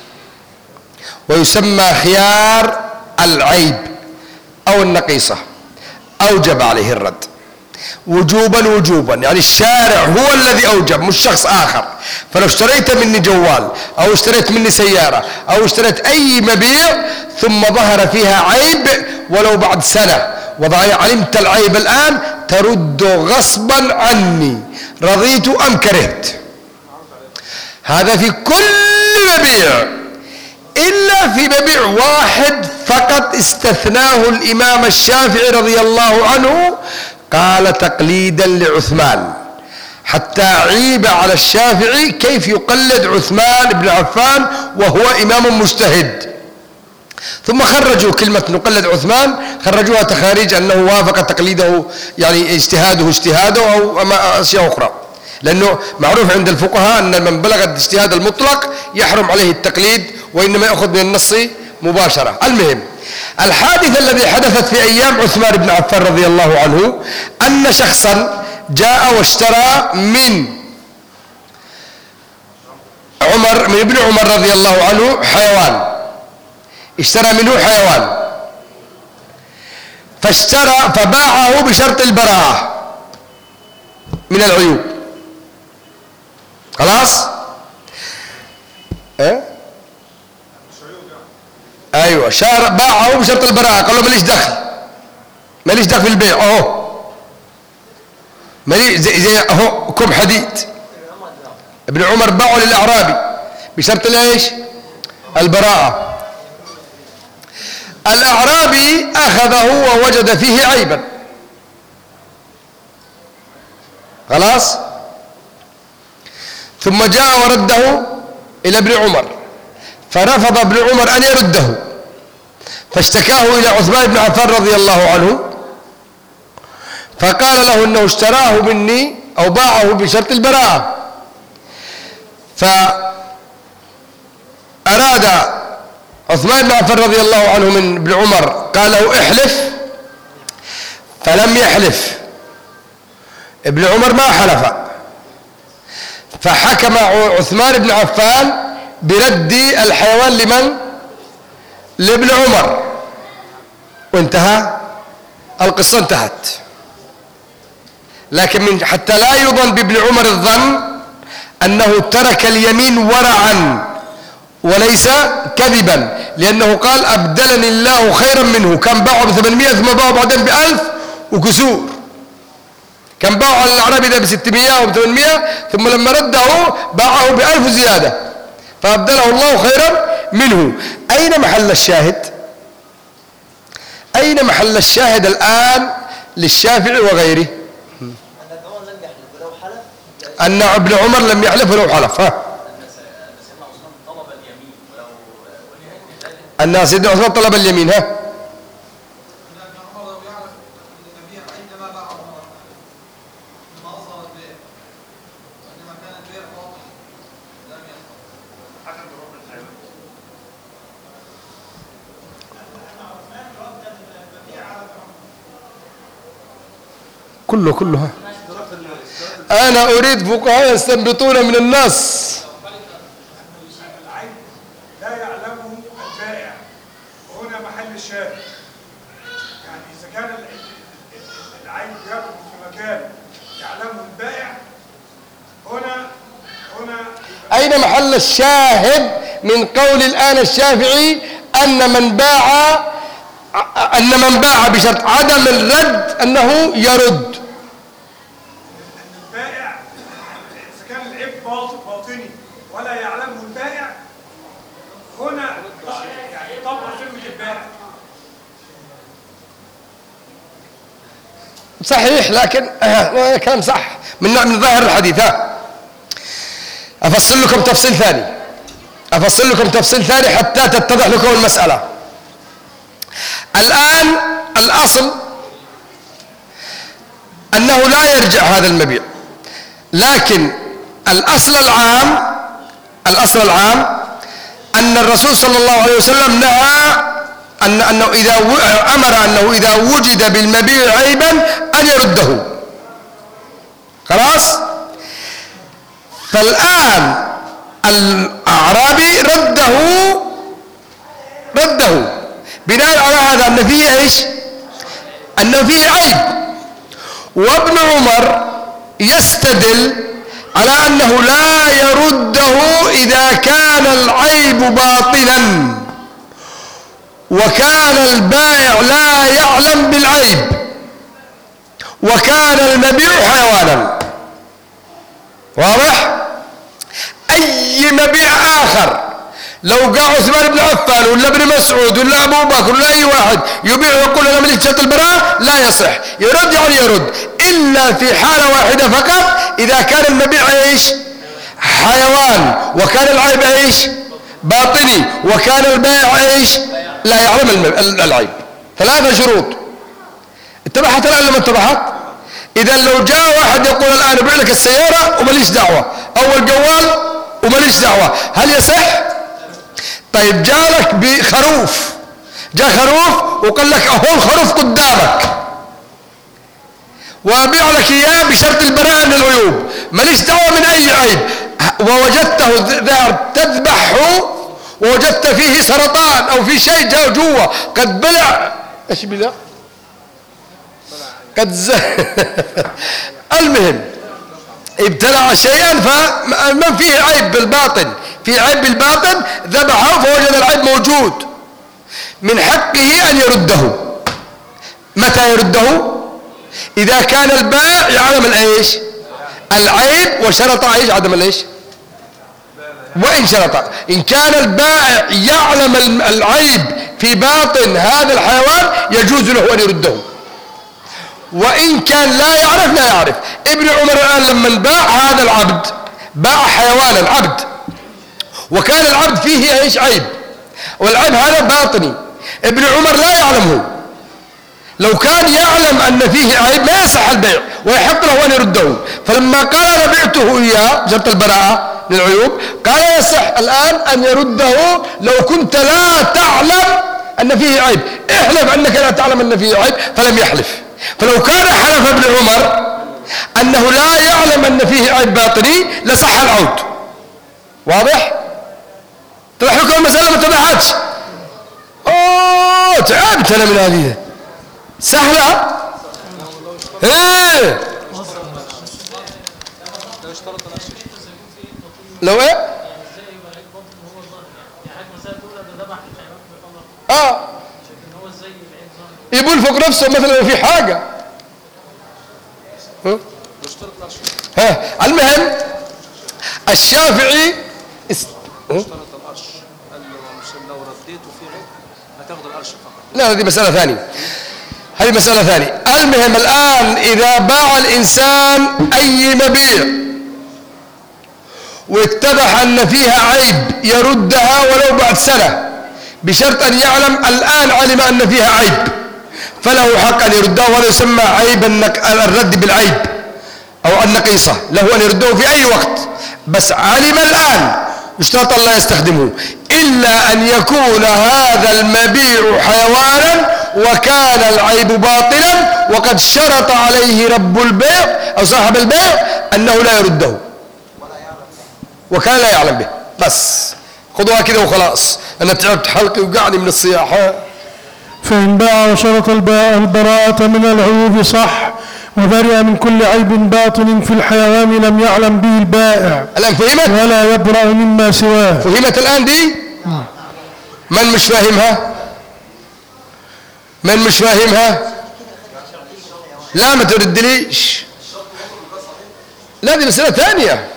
ويسمى خيار العيب أو النقيصة، أوجب عليه الرد وجوبا، يعني الشارع هو الذي أوجب مش شخص آخر. فلو اشتريت مني جوال أو اشتريت مني سيارة أو اشتريت أي مبيع ثم ظهر فيها عيب ولو بعد سنة وعلمت العيب الآن، ترد غصبا عني، رضيت أم كرهت. هذا في كل مبيع، إلا في مبيع واحد فقط استثناه الإمام الشافعي رضي الله عنه، قال تقليدا لعثمان، حتى عيب على الشافعي كيف يقلد عثمان بن عفان وهو إمام مجتهد. ثم خرجوا كلمة نقلد عثمان، خرجوها تخاريج أنه وافق تقليده، يعني اجتهاده أو أشياء أخرى، لأنه معروف عند الفقهاء أن من بلغ الاجتهاد المطلق يحرم عليه التقليد، وإنما يأخذ من النص مباشرة. المهم الحادثة الذي حدثت في أيام عثمان بن عفان رضي الله عنه أن شخصا جاء واشترى من ابن عمر رضي الله عنه حيوان، اشترى منه حيوان فباعه بشرط البراءة من العيوب. خلاص؟ ايه؟ ايوه، باعه بشرط البراءة، قال له ماليش دخل، ماليش دخل في البيع. اهو ماليش زي اهو كم حديد. ابن عمر باعه للأعرابي بشرط الايش؟ البراءة. الأعرابي أخذه ووجد فيه عيبا، خلاص، ثم جاء ورده إلى ابن عمر، فرفض ابن عمر أن يرده، فاشتكاه إلى عثمان بن عفان رضي الله عنه، فقال له إنه اشتراه مني أو باعه بشرط البراءة. فأراد عثمان بن عفان رضي الله عنه من ابن عمر، قال له احلف، فلم يحلف. ابن عمر ما حلف، فحكم عثمان بن عفان برد الحيوان لمن؟ لابن عمر، وانتهى القصة، انتهت. لكن حتى لا يظن بابن عمر الظن أنه ترك اليمين ورعا وليس كذبا، لأنه قال أبدلني الله خيرا منه. كان باعه ب800 ثم باعه بعدين ب1000 وكسور. كان باعه على الأعرابي ده ب600 وب800، ثم لما رده باعه ب1000 زيادة، فأبدله الله خيرا منه. أين محل الشاهد؟ أين محل الشاهد الآن للشافعي وغيره؟ أن ابن عمر لم يحلف ولو حلف. أن سيدنا عثمان طلب اليمين. كلها أنا أريد فقهاء يستنبطون من النص. العيب لا يعلمه البائع، وهنا محل الشاهد. يعني إذا كان العيب يكون في مكان يعلمه البائع، هنا أين محل الشاهد من قول الآن الشافعي أن من باع بشرط عدم الرد أنه يرد؟ البائع إذا كان العيب باطني ولا يعلمه البائع، هنا يعني طبق كلمة البائع. صحيح، لكن كلام صح من ظاهر الحديث. أفصل لكم تفصيل ثاني حتى تتضح لكم المسألة. الآن الأصل أنه لا يرجع هذا المبيع، لكن الأصل العام أن الرسول صلى الله عليه وسلم نهى أنه إذا وجد بالمبيع عيبا أن يرده. خلاص؟ فالآن الأعرابي رده بناء على هذا أن فيه إيش؟ أنه فيه عيب. وابن عمر يستدل على أنه لا يرده إذا كان العيب باطلا وكان البائع لا يعلم بالعيب وكان المبيع حيوانا. واضح؟ أي مبيع آخر لو قال عثمان بن عفان ولا ابن مسعود ولا أبو بكر ولا أي واحد يبيع ويقول أنا ملك شرط البراءة، لا يصح. يرد يعني يرد، إلا في حالة واحدة فقط، إذا كان المبيع إيش؟ حيوان، وكان العيب إيش؟ باطني، وكان البائع إيش؟ لا يعلم العيب. 3 شروط. اتضحت الآن لما اتضحت؟ إذا لو جاء واحد يقول الآن أبيع لك السيارة ومليش دعوة، أو الجوال ومليش دعوة، هل يصح؟ طيب جاء لك بخروف، جاء خروف وقال لك أهو الخروف قدامك وأبيع لك إياه بشرط البراءة من العيوب، ماليش دعوة من أي عيب، ووجدته ذهب تذبحه ووجدت فيه سرطان أو في شيء جاء جوا قد بلع، إيش بلع؟ قد المهم ابتلع شيئا فما فيه عيب بالباطن، في عيب بالباطن ذبحه فوجد العيب موجود، من حقه أن يرده. متى يرده؟ إذا كان البائع يعلم الإيش؟ العيب وشرط إيش؟ عدم الإيش؟ وإن شرط، إن كان البائع يعلم العيب في باطن هذا الحيوان يجوز له أن يرده، وإن كان لا يعرف. ابن عمر الآن لما باع هذا العبد، باع حيوانا عبد، وكان العبد فيه إيش؟ عيب، والعيب هذا باطني، ابن عمر لا يعلمه. لو كان يعلم أن فيه عيب ما يصح البيع ويحق له أن يرده، فلما قال أنا بعته إياه شرط البراءة للعيوب، قال يصح الآن أن يرده لو كنت لا تعلم أن فيه عيب، احلف أنك لا تعلم أن فيه عيب، فلم يحلف. فلو كان حلف ابن عمر أنه لا يعلم أن فيه عيب باطني لصح العود. واضح؟ اتضح لكم المسألة؟ ما اتضحتش؟ تعبت أنا من هذه. سهلة؟ ايه لو ايه؟ يبول فوق نفسه مثلا لو في حاجة. المهم الشافعي اشترط القرش، قال له لو رديته في عيب هتاخد القرش فقط. لا هذه مسألة ثانية، هذه مسألة ثانية. المهم الآن إذا باع الإنسان أي مبيع واتضح أن فيها عيب يردها ولو بعد سنة، بشرط أن يعلم الآن علم أن فيها عيب، فله حق أن يردها، ولا يسمى عيب الرد بالعيب أو النقيصة، له أن يرده في أي وقت، بس علم الآن يشترط أن لا يستخدمه إلا أن يكون هذا المبيع حيوانا وكان العيب باطلا وقد شرط عليه رب البيع أو صاحب البيع أنه لا يرده وكان لا يعلم به. بس خذوها كده وخلاص، أنا تعبت حلقي وقعني من الصياحة. فإن باع وشرط البراءة من العيوب صح، وبرئ من كل عيب باطن في الحيوان لم يعلم به البائع. الآن فهمت؟ ولا يبرأ مما سواه. فهمت الآن دي؟ من مش فاهمها؟ من مش فاهمها؟ لا ما تردليش، لا دي مسألة ثانية،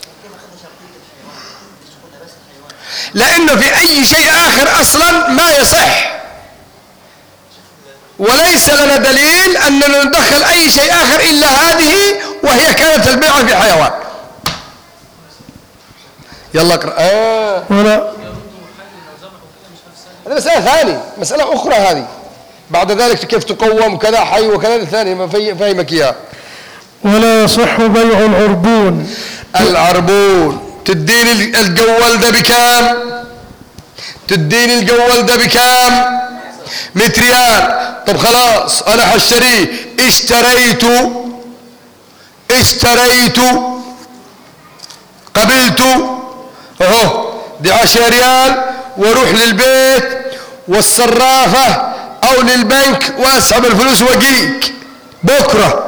لأنه في أي شيء آخر أصلا ما يصح، وليس لنا دليل أننا ندخل أي شيء آخر إلا هذه، وهي كانت البيعة في حيوان. يلا اقرأ. ولا هذه مسألة ثانية، مسألة أخرى هذه، بعد ذلك كيف تقوم كذا حي وكذا ثاني ما فهمك إياه. ولا يصح بيع العربون. العربون تديني الجوال ده بكام؟ تديني الجوال ده بكام؟ 100 ريال. طب خلاص أنا حشتريه، اشتريت قبلت اهو دي 10 ريال، واروح للبيت والصرافة او للبنك واسحب الفلوس واجيك بكرة.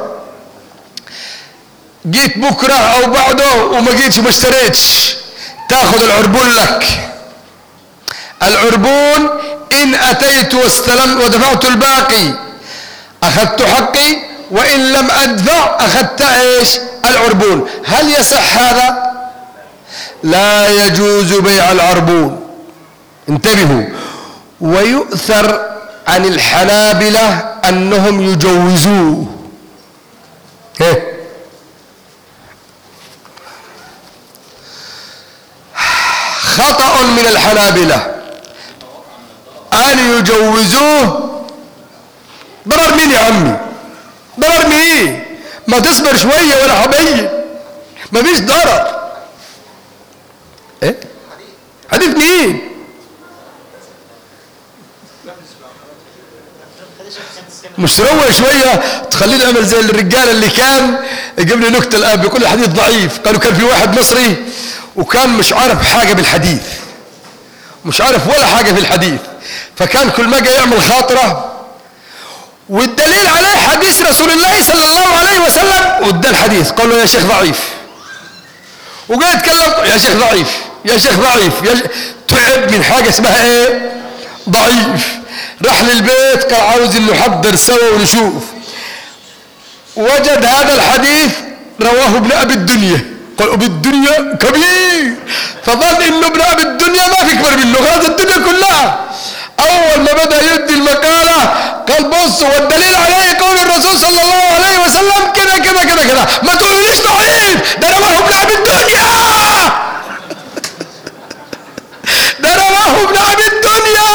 جيت بكرة او بعده وما جيتش وما اشتريتش، تاخذ العربون لك. العربون إن أتيت واستلمت ودفعت الباقي أخذت حقي، وإن لم أدفع أخذت إيش؟ العربون. هل يصح هذا؟ لا يجوز بيع العربون، انتبهوا. ويؤثر عن الحنابلة أنهم يجوزوه. خطأ من الحنابلة أن يجوزوه. ضرر مين يا عمي؟ ضرر مين؟ ما تصبر شوية ولا حبيب، ما فيش ضرر. حديث مين؟ مش روى شوية تخليني أعمل زي الرجال اللي كان يجيب لي نكتة الآن بيقول لي حديث ضعيف. قالوا كان في واحد مصري وكان مش عارف حاجة بالحديث، مش عارف ولا حاجة في الحديث، فكان كل ما جاء يعمل خاطرة والدليل عليه حديث رسول الله صلى الله عليه وسلم وادى الحديث، قال له يا شيخ ضعيف. وجاي يتكلم يا شيخ ضعيف يا شيخ ضعيف تعب من حاجة اسمها ايه ضعيف. راح للبيت قال عاوز انه نحضر سوا ونشوف. وجد هذا الحديث رواه ابن ابي الدنيا. قال ابي الدنيا كبير، فظن انه ابن ابي الدنيا ما في اكبر منه هذا الدنيا كلها. اول ما بدا يدي المقاله قال بص والدليل عليه قول الرسول صلى الله عليه وسلم كذا كذا كذا كذا، ما تقولوليش ضعيف، ده رواه ابن ابي الدنيا ده رواه ابن ابي الدنيا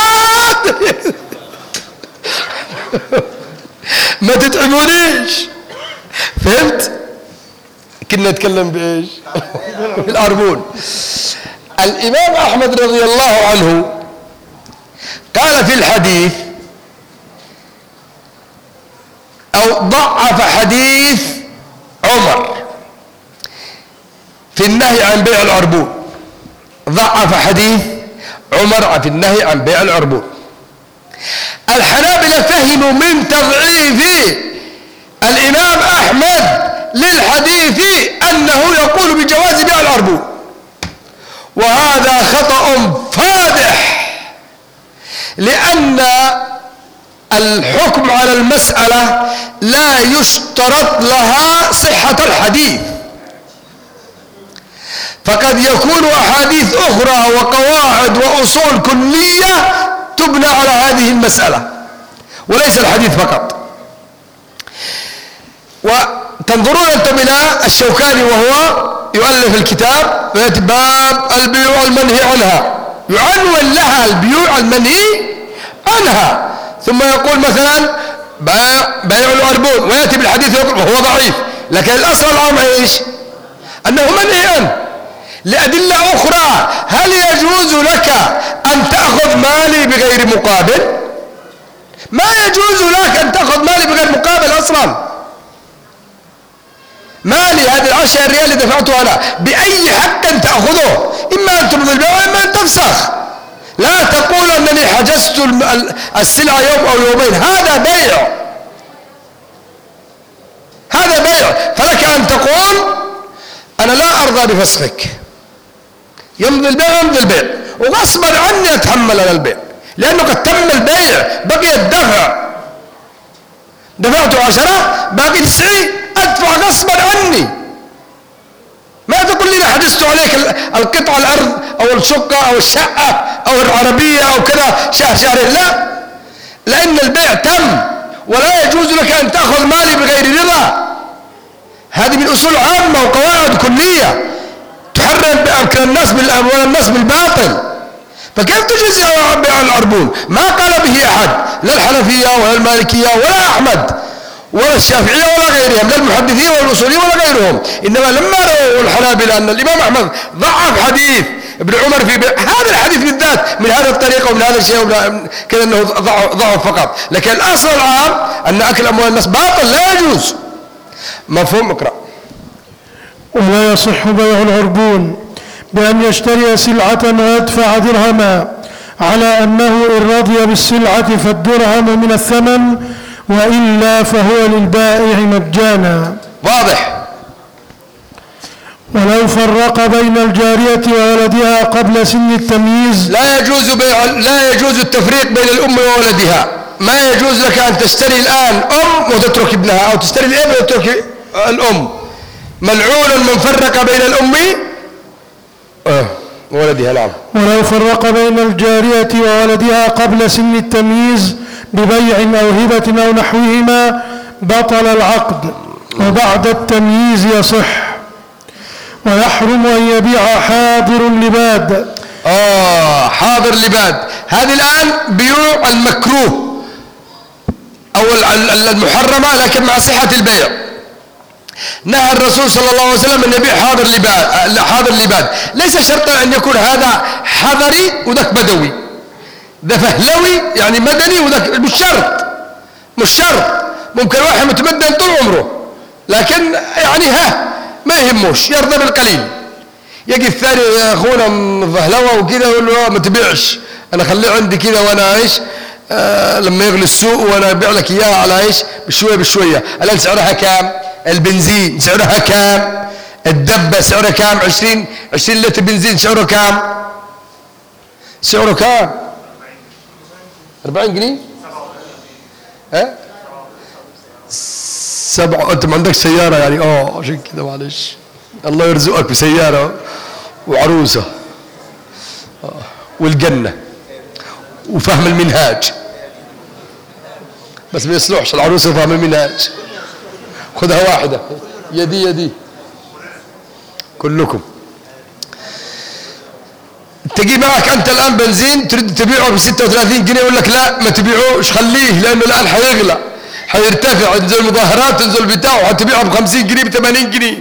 ما تتعبونيش. فهمت؟ كنا نتكلم بايش؟ بالعربون. الامام احمد رضي الله عنه قال في الحديث او ضعف حديث عمر في النهي عن بيع العربون. ضعف حديث عمر في النهي عن بيع العربون. الحنابلة فهموا من تضعيف الامام احمد للحديث انه يقول بجواز بيع العربون، وهذا خطأ فادح، لأن الحكم على المسألة لا يشترط لها صحة الحديث، فقد يكون أحاديث أخرى وقواعد وأصول كلية تبنى على هذه المسألة وليس الحديث فقط. وتنظرون أنتم إلى الشوكاني وهو يؤلف الكتاب باب البيوع المنهي عنها، يعنون لها البيوع المنهي عنها، ثم يقول مثلا بيع العربون ويأتي بالحديث يقول وهو ضعيف، لكن الأصل العام ايش؟ أنه منهي عنه لأدلة أخرى. هل يجوز لك أن تأخذ مالي بغير مقابل؟ ما يجوز لك أن تأخذ مالي بغير مقابل أصلا. مالي هذه 10 ريال اللي دفعته أنا بأي حق تأخذه، إما أن تبذل البيع وإما أن تفسخ. لا تقول أنني حجزت السلعة يوم أو يومين، هذا بيع، هذا بيع. فلك أن تقول أنا لا أرضى بفسخك، يمضي البيع يمضي البيع، وغصبا عني أتحمل أنا البيع، لأنه قد تم البيع بقي الدفع، دفعته 10 باقي 90 أدفع غصبا عني. ما تقول لي أنا حجزت عليك القطعة الأرض أو الشقة أو الشقة أو العربية أو كذا شهر شهرين، لا، لأن البيع تم ولا يجوز لك أن تأخذ مالي بغير رضا. هذه من أصول عامة وقواعد كلية تحرم بأمكان الناس بالأموال الناس بالباطل. فكيف تجوز بيع العربون؟ ما قال به أحد، لا الحنفية ولا المالكية ولا أحمد ولا الشافعية ولا غيرهم، لا المحدثين ولا الأصوليين ولا غيرهم. إنما لما رأوا الحنابلة أن الإمام أحمد ضعف حديث ابن عمر في هذا الحديث بالذات من هذا الطريقة ومن هذا الشيء كذا أنه ضعف فقط، لكن الأصل العام أن أكل أموال الناس باطل لا يجوز. مفهوم؟ اقرأ. ولا يصح بيع العربون بأن يشتري سلعة ويدفع درهما، على أنه إن رضي بالسلعة فالدرهم من الثمن وإلا فهو للبائع مجانا. واضح. ولو فرق بين الجارية وولدها قبل سن التمييز لا يجوز التفريق بين الأم وولدها. ما يجوز لك أن تشتري الآن أم وتترك ابنها، أو تشتري الابن وتترك الأم. ملعون من فرق بين الأم وولدها. نعم. ولو فرق بين الجارية وولدها قبل سن التمييز ببيع أو هبة أو نحوهما بطل العقد، وبعد التمييز يصح. ويحرم أن يبيع حاضر لباد. حاضر لباد، هذه الآن بيوع المكروه أو المحرمة لكن مع صحة البيع. نهى الرسول صلى الله عليه وسلم أن يبيع حاضر لباد. ليس شرطا أن يكون هذا حضري وذاك بدوي، ده فهلوي يعني مدني وذاك، مش شرط. ممكن واحد متمدن طول عمره لكن يعني ما يهموش، يرضى بالقليل. يجي الثاني يا اخونا فهلوه وكذا يقول له ما تبيعش، انا خليه عندي كذا وانا ايش لما يغلي السوق وانا ابيع لك اياها على ايش بشويه بشويه. الان سعرها كام؟ البنزين سعرها كام؟ الدبة سعره كام؟ 20 لتر بنزين سعره كام؟ سعره كام؟ 40 جنيه؟ ها؟ 7. انت ما عندك سيارة يعني عشان كده معلش. الله يرزقك بسيارة وعروسة والجنة وفهم المنهاج، بس ما يصلحش العروسة وفهم المنهاج. خدها واحدة، يدي كلكم. تجي معك انت الان بنزين تريد تبيعه ب 36 جنيه، يقول لك لا ما تبيعوش خليه لانه الان حيغلى حيرتفع، تنزل مظاهرات تنزل بتاعه، هتبيعه ب 50 جنيه ب 80 جنيه.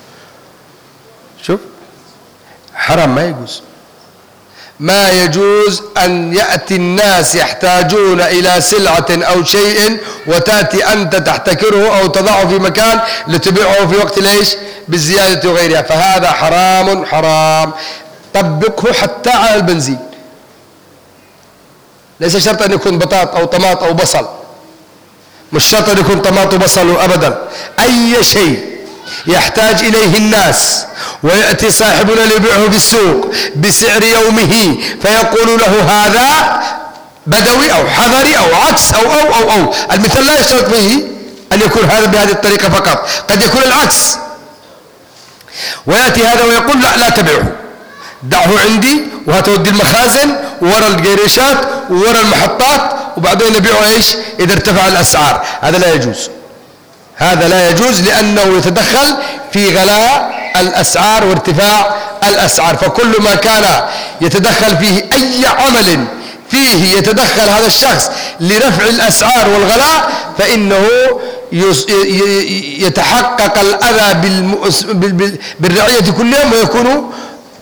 شوف حرام، ما يجوز. ما يجوز أن يأتي الناس يحتاجون إلى سلعة أو شيء وتأتي أنت تحتكره أو تضعه في مكان لتبيعه في وقت ليش؟ بالزيادة وغيرها، فهذا حرام. طبقه حتى على البنزين. ليس شرط أن يكون بطاط أو طماط أو بصل، مش شرط أن يكون طماط وبصل أبدا. أي شيء يحتاج إليه الناس ويأتي صاحبنا ليبيعه في السوق بسعر يومه فيقول له هذا بدوي أو حضري أو عكس أو المثال لا يشترط فيه أن يكون هذا بهذه الطريقة فقط، قد يكون العكس. ويأتي هذا ويقول لا تبيعه، دعه عندي وهتودي المخازن وورا الجيريشات وورا المحطات وبعدين نبيعه ايش إذا ارتفع الأسعار. هذا لا يجوز، هذا لا يجوز، لأنه يتدخل في غلاء الأسعار وارتفاع الأسعار. فكل ما كان يتدخل فيه أي عمل فيه يتدخل هذا الشخص لرفع الأسعار والغلاء فإنه يتحقق الأذى بالرعية كلهم ويكون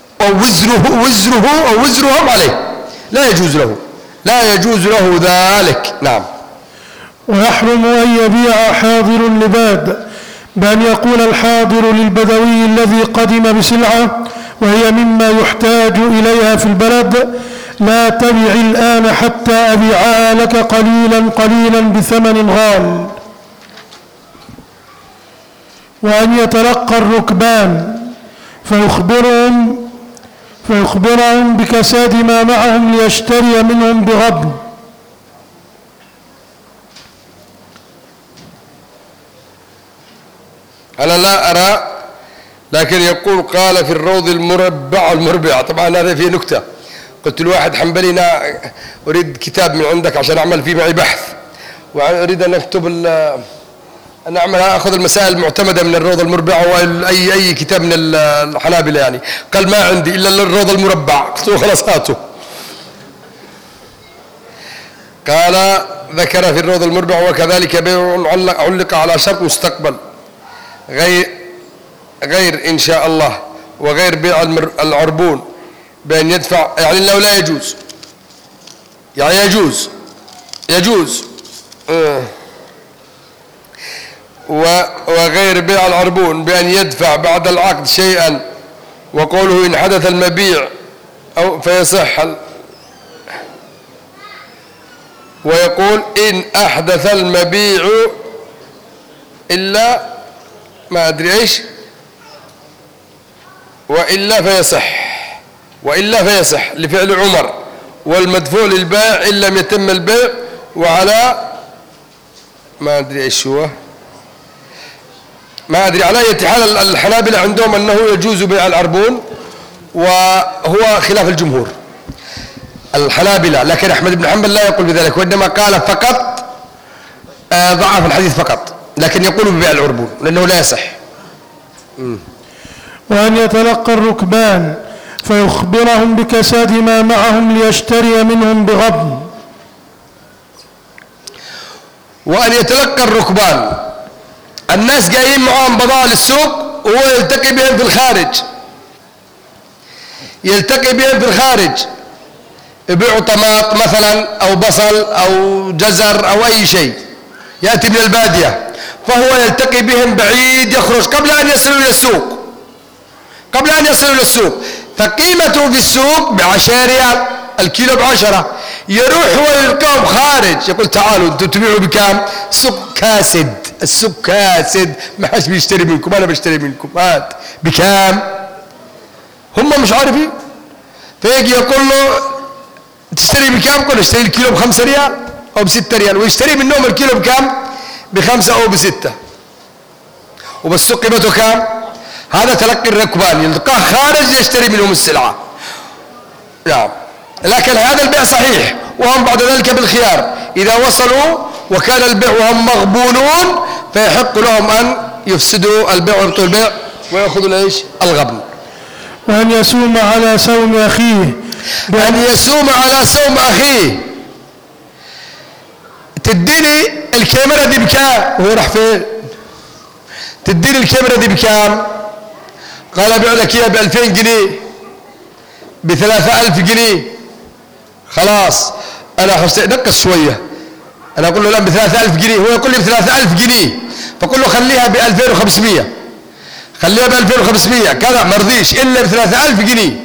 وزرهم عليه، لا يجوز له ذلك. نعم. ويحرم أن يبيع حاضر لباد، بأن يقول الحاضر للبدوي الذي قدم بسلعة وهي مما يحتاج إليها في البلد لا تبع الآن حتى أبيعها لك قليلا بثمن غال. وأن يتلقى الركبان فيخبرهم بكساد ما معهم ليشتري منهم بغبن. أنا لا أرى، لكن يقول قال في الروض المربع. طبعا هذا فيه نكتة. قلت لواحد حنبلي أريد كتاب من عندك عشان أعمل فيه معي بحث، وأريد أن أكتب أن أخذ المسائل المعتمدة من الروض المربع وأي كتاب من الحنابلة يعني. قال ما عندي إلا الروض المربع. قلت له خلاص هاته. قال ذكر في الروض المربع وكذلك بيع علق على شرط مستقبل غير إن شاء الله، وغير بيع العربون بأن يدفع، يعني لو لا يجوز، يعني يجوز وغير بيع العربون بأن يدفع بعد العقد شيئا. وقوله إن حدث المبيع أو فيصح، ويقول إن أحدث المبيع إلا ما أدري إيش وإلا فيصح لفعل عمر، والمدفوع للبائع إن لم يتم البيع، وعلى ما أدري إيش هو، ما أدري. على أي حال الحنابلة عندهم أنه يجوز بيع العربون، وهو خلاف الجمهور الحنابلة. لكن أحمد بن حنبل لا يقول بذلك، وإنما قال فقط ضعف الحديث فقط، لكن يقول ببيع العربون لأنه لا يصح. وأن يتلقى الركبان فيخبرهم بكساد ما معهم ليشتري منهم بغبن. وأن يتلقى الركبان، الناس جايين معهم بضاعة للسوق وهو يلتقي بهم في الخارج، يبيعوا طماط مثلا أو بصل أو جزر أو أي شيء، يأتي من البادية، فهو يلتقي بهم بعيد، يخرج قبل أن يصلوا إلى السوق، فقيمته في السوق ب10 ريال، الكيلو ب10. يروح هو يلقاهم خارج، يقول تعالوا انتم تبيعوا بكام؟ السوق كاسد، ما حدش بيشتري منكم، انا بشتري منكم، هات بكام؟ هم مش عارفين. فيجي يقول له تشتري بكام؟ يقول له اشتري الكيلو ب5 ريال او ب6 ريال، ويشتري منهم الكيلو بكام؟ ب5 او ب6، وبالسوق قيمته كام؟ هذا تلقي الركبان يلقاه خارج يشتري منهم السلعة. نعم. لكن هذا البيع صحيح، وهم بعد ذلك بالخيار إذا وصلوا وكان البيع وهم مغبونون فيحق لهم أن يفسدوا البيع ويبطلوا البيع ويأخذوا ايش؟ الغبن. وأن يصوم على صوم أخيه، أن يصوم على صوم أخيه. تديني الكاميرا دي بكام؟ هو راح فين؟ تديني الكاميرا دي بكام؟ قال أبيع لك إياها ب2000 جنيه، ب3000 جنيه. خلاص أنا نقص شوية، أنا أقول له لا ب3000 جنيه، هو يقول لي ب3000 جنيه، فقل له خليها ب2500، خليها ب2500 كذا، ما رضيش إلا ب3000 جنيه.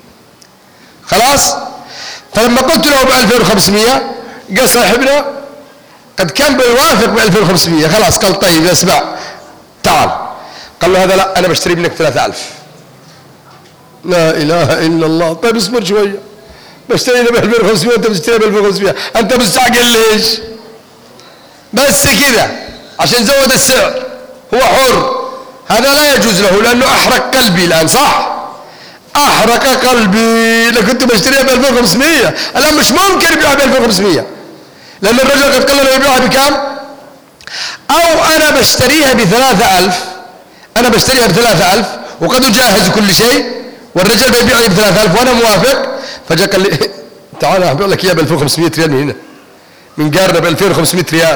خلاص. فلما قلت له ب2500 قال صاحبنا قد كان بيوافق ب2500. خلاص قال طيب اسمع تعال. قال له هذا لا أنا بشتري منك 3000. لا إله إلا الله. طيب اصبر شوية، بشتري ب2500 وأنت بتشتري ب2500، أنت مستعجل ليش؟ بس كذا عشان زود السعر، هو حر. هذا لا يجوز له لأنه أحرق قلبي الآن. صح؟ أحرق قلبي. لو كنت بشتريها ب2500 الآن مش ممكن يبيعها ب2500 لأن الرجل قد قال له يبيعها بكام؟ أو أنا بشتريها ب3000، أنا بشتريها ب3000 وقد أجهز كل شيء، والرجل بيبيعها ب3000 وأنا موافق، فجاء قال لي تعال أبيع لك إياها ب2500 ريال من هنا، من قارنا ب2500 ريال.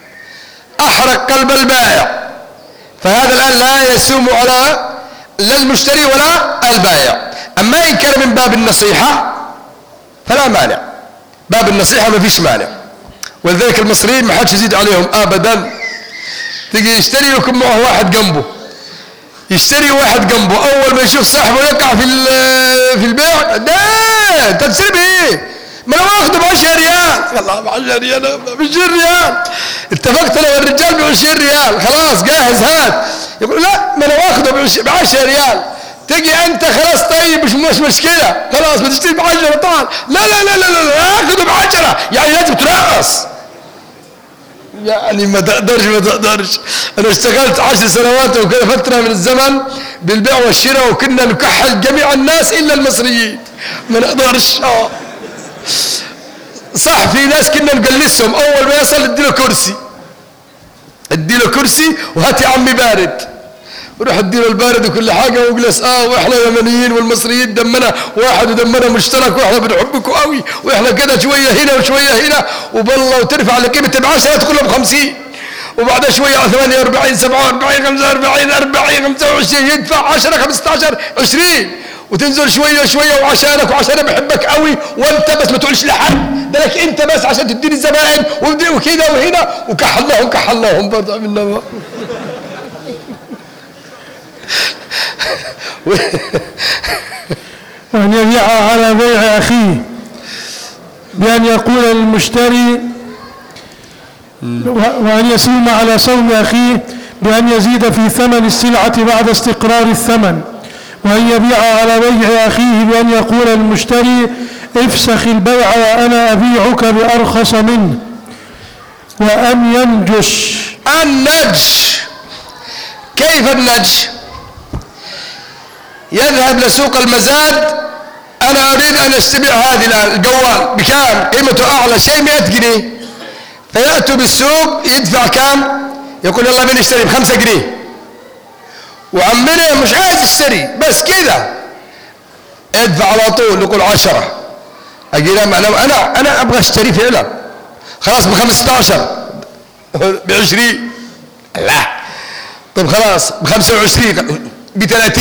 أحرق قلب البائع. فهذا الآن لا يسوم على لا المشتري ولا البائع. أما إن كان من باب النصيحة فلا مانع، باب النصيحة ما فيش مانع. ولذلك المصريين ما حدش يزيد عليهم أبدا. تيجي يشتري يكون معه واحد جنبه، يشتري واحد جنبه، أول ما يشوف صاحبه يقع في البيع، ده أنت تشتري بإيه؟ ما أنا واخده ب10 ريال. والله ب10 ريال، ب20 ريال، اتفقت أنا والرجال ب20 ريال، خلاص جاهز هات. يقول لا ما أنا واخده ب10 ريال. تجي أنت خلاص طيب مش مشكلة، خلاص بتشتري ب10 طال. لا لا لا لا لا آخده ب10، يعني لازم ترقص. يعني ما تقدرش. أنا اشتغلت 10 سنوات وكذا فترة من الزمن بالبيع والشراء، وكنا نكحل جميع الناس إلا المصريين، ما نقدرش. صح في ناس كنا نجلسهم، أول ما يصل اديله كرسي وهات يا عمي بارد، وروح اديله البارد وكل حاجة واجلس. واحنا يمنيين والمصريين دمنا واحد ودمنا مشترك، واحنا بنحبكم قوي، واحنا كده شوية هنا وشوية هنا، وبالله وترفع لقيمة ب10 تقول له ب50، وبعد شوية 48 47 45 40 25 يدفع 10 15 20، وتنزل شوية شوية وعشانك وعشان بحبك قوي، وانت بس ما تقولش لحد، ده لك انت بس عشان تديني الزبائن وكده وهنا، وكحلناهم برضه عملنا. وأن يبيع على بيع أخيه بأن يقول المشتري، وأن يصوم على صوم أخيه بأن يزيد في ثمن السلعة بعد استقرار الثمن. وأن يبيع على بيع أخيه بأن يقول المشتري افسخ البيع وأنا أبيعك بأرخص منه. وأن ينجش. النجش. كيف النجش؟ يذهب لسوق المزاد، أنا أريد أن أشتبع هذه الجوال بكام؟ قيمته أعلى شيء 100 جنيه، فيأتوا بالسوق يدفع كام؟ يقول يلا بينا نشتري ب5 جنيه، وعمنا مش عايز يشتري بس كده ادفع على طول، يقول 10. أجي أنا أبغى أشتري فعلا، خلاص ب15 ب20، لا طب خلاص ب25 ب30.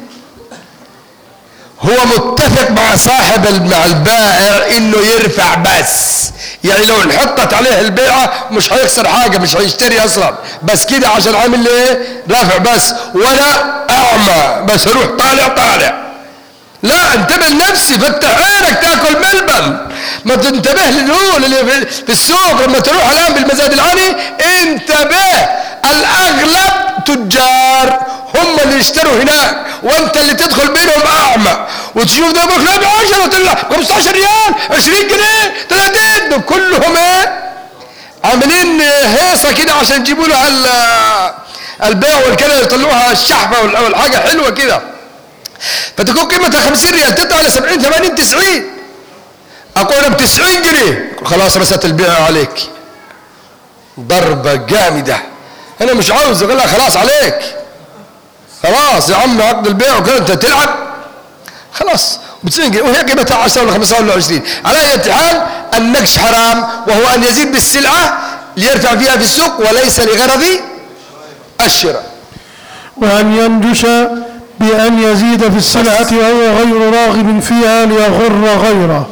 هو متفق مع مع البائع انه يرفع بس، يعني لو انحطت عليه البيعة مش هيخسر حاجة، مش هيشتري اصلا، بس كده عشان عامل لي ايه؟ رافع بس، ولا اعمى بس اروح طالع. لا انتبه لنفسي، فتح عينك تاكل ملبن، ما تنتبه للهول اللي في السوق. لما تروح الان بالمزاد العالي انتبه، الأغلب تجار هم اللي يشتروا هناك، وانت اللي تدخل بينهم أعمى وتشوف ده بقول لك 10 15 ريال 20 جنيه 30، دول كلهم ايه عاملين هيصة كده عشان يجيبوا لها البيع والكده، يطلعوها الشحفة والحاجة حلوة كده، فتكون قيمتها 50 ريال تطلع ل 70 80 90. اقول ب 90 جنيه خلاص رست البيع عليك، ضربة جامدة. انا مش عاوز اقول لها خلاص عليك، خلاص يا عم عقد البيع وكده انت تلعب خلاص ب 90 جنيه، وهي قيمتها 10 ولا 15 ولا 20. على اي حال النقش حرام، وهو ان يزيد بالسلعة ليرفع فيها في السوق وليس لغرض الشراء. وأن ينجش بأن يزيد في السلعة وهو غير راغب فيها ليغر غيره.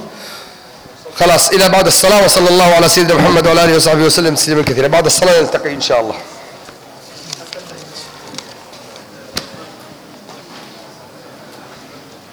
خلاص إلى بعد الصلاة، وصلى الله على سيدنا محمد وعلى آله وصحبه وسلم تسليما كثيرا. بعد الصلاة نلتقي إن شاء الله.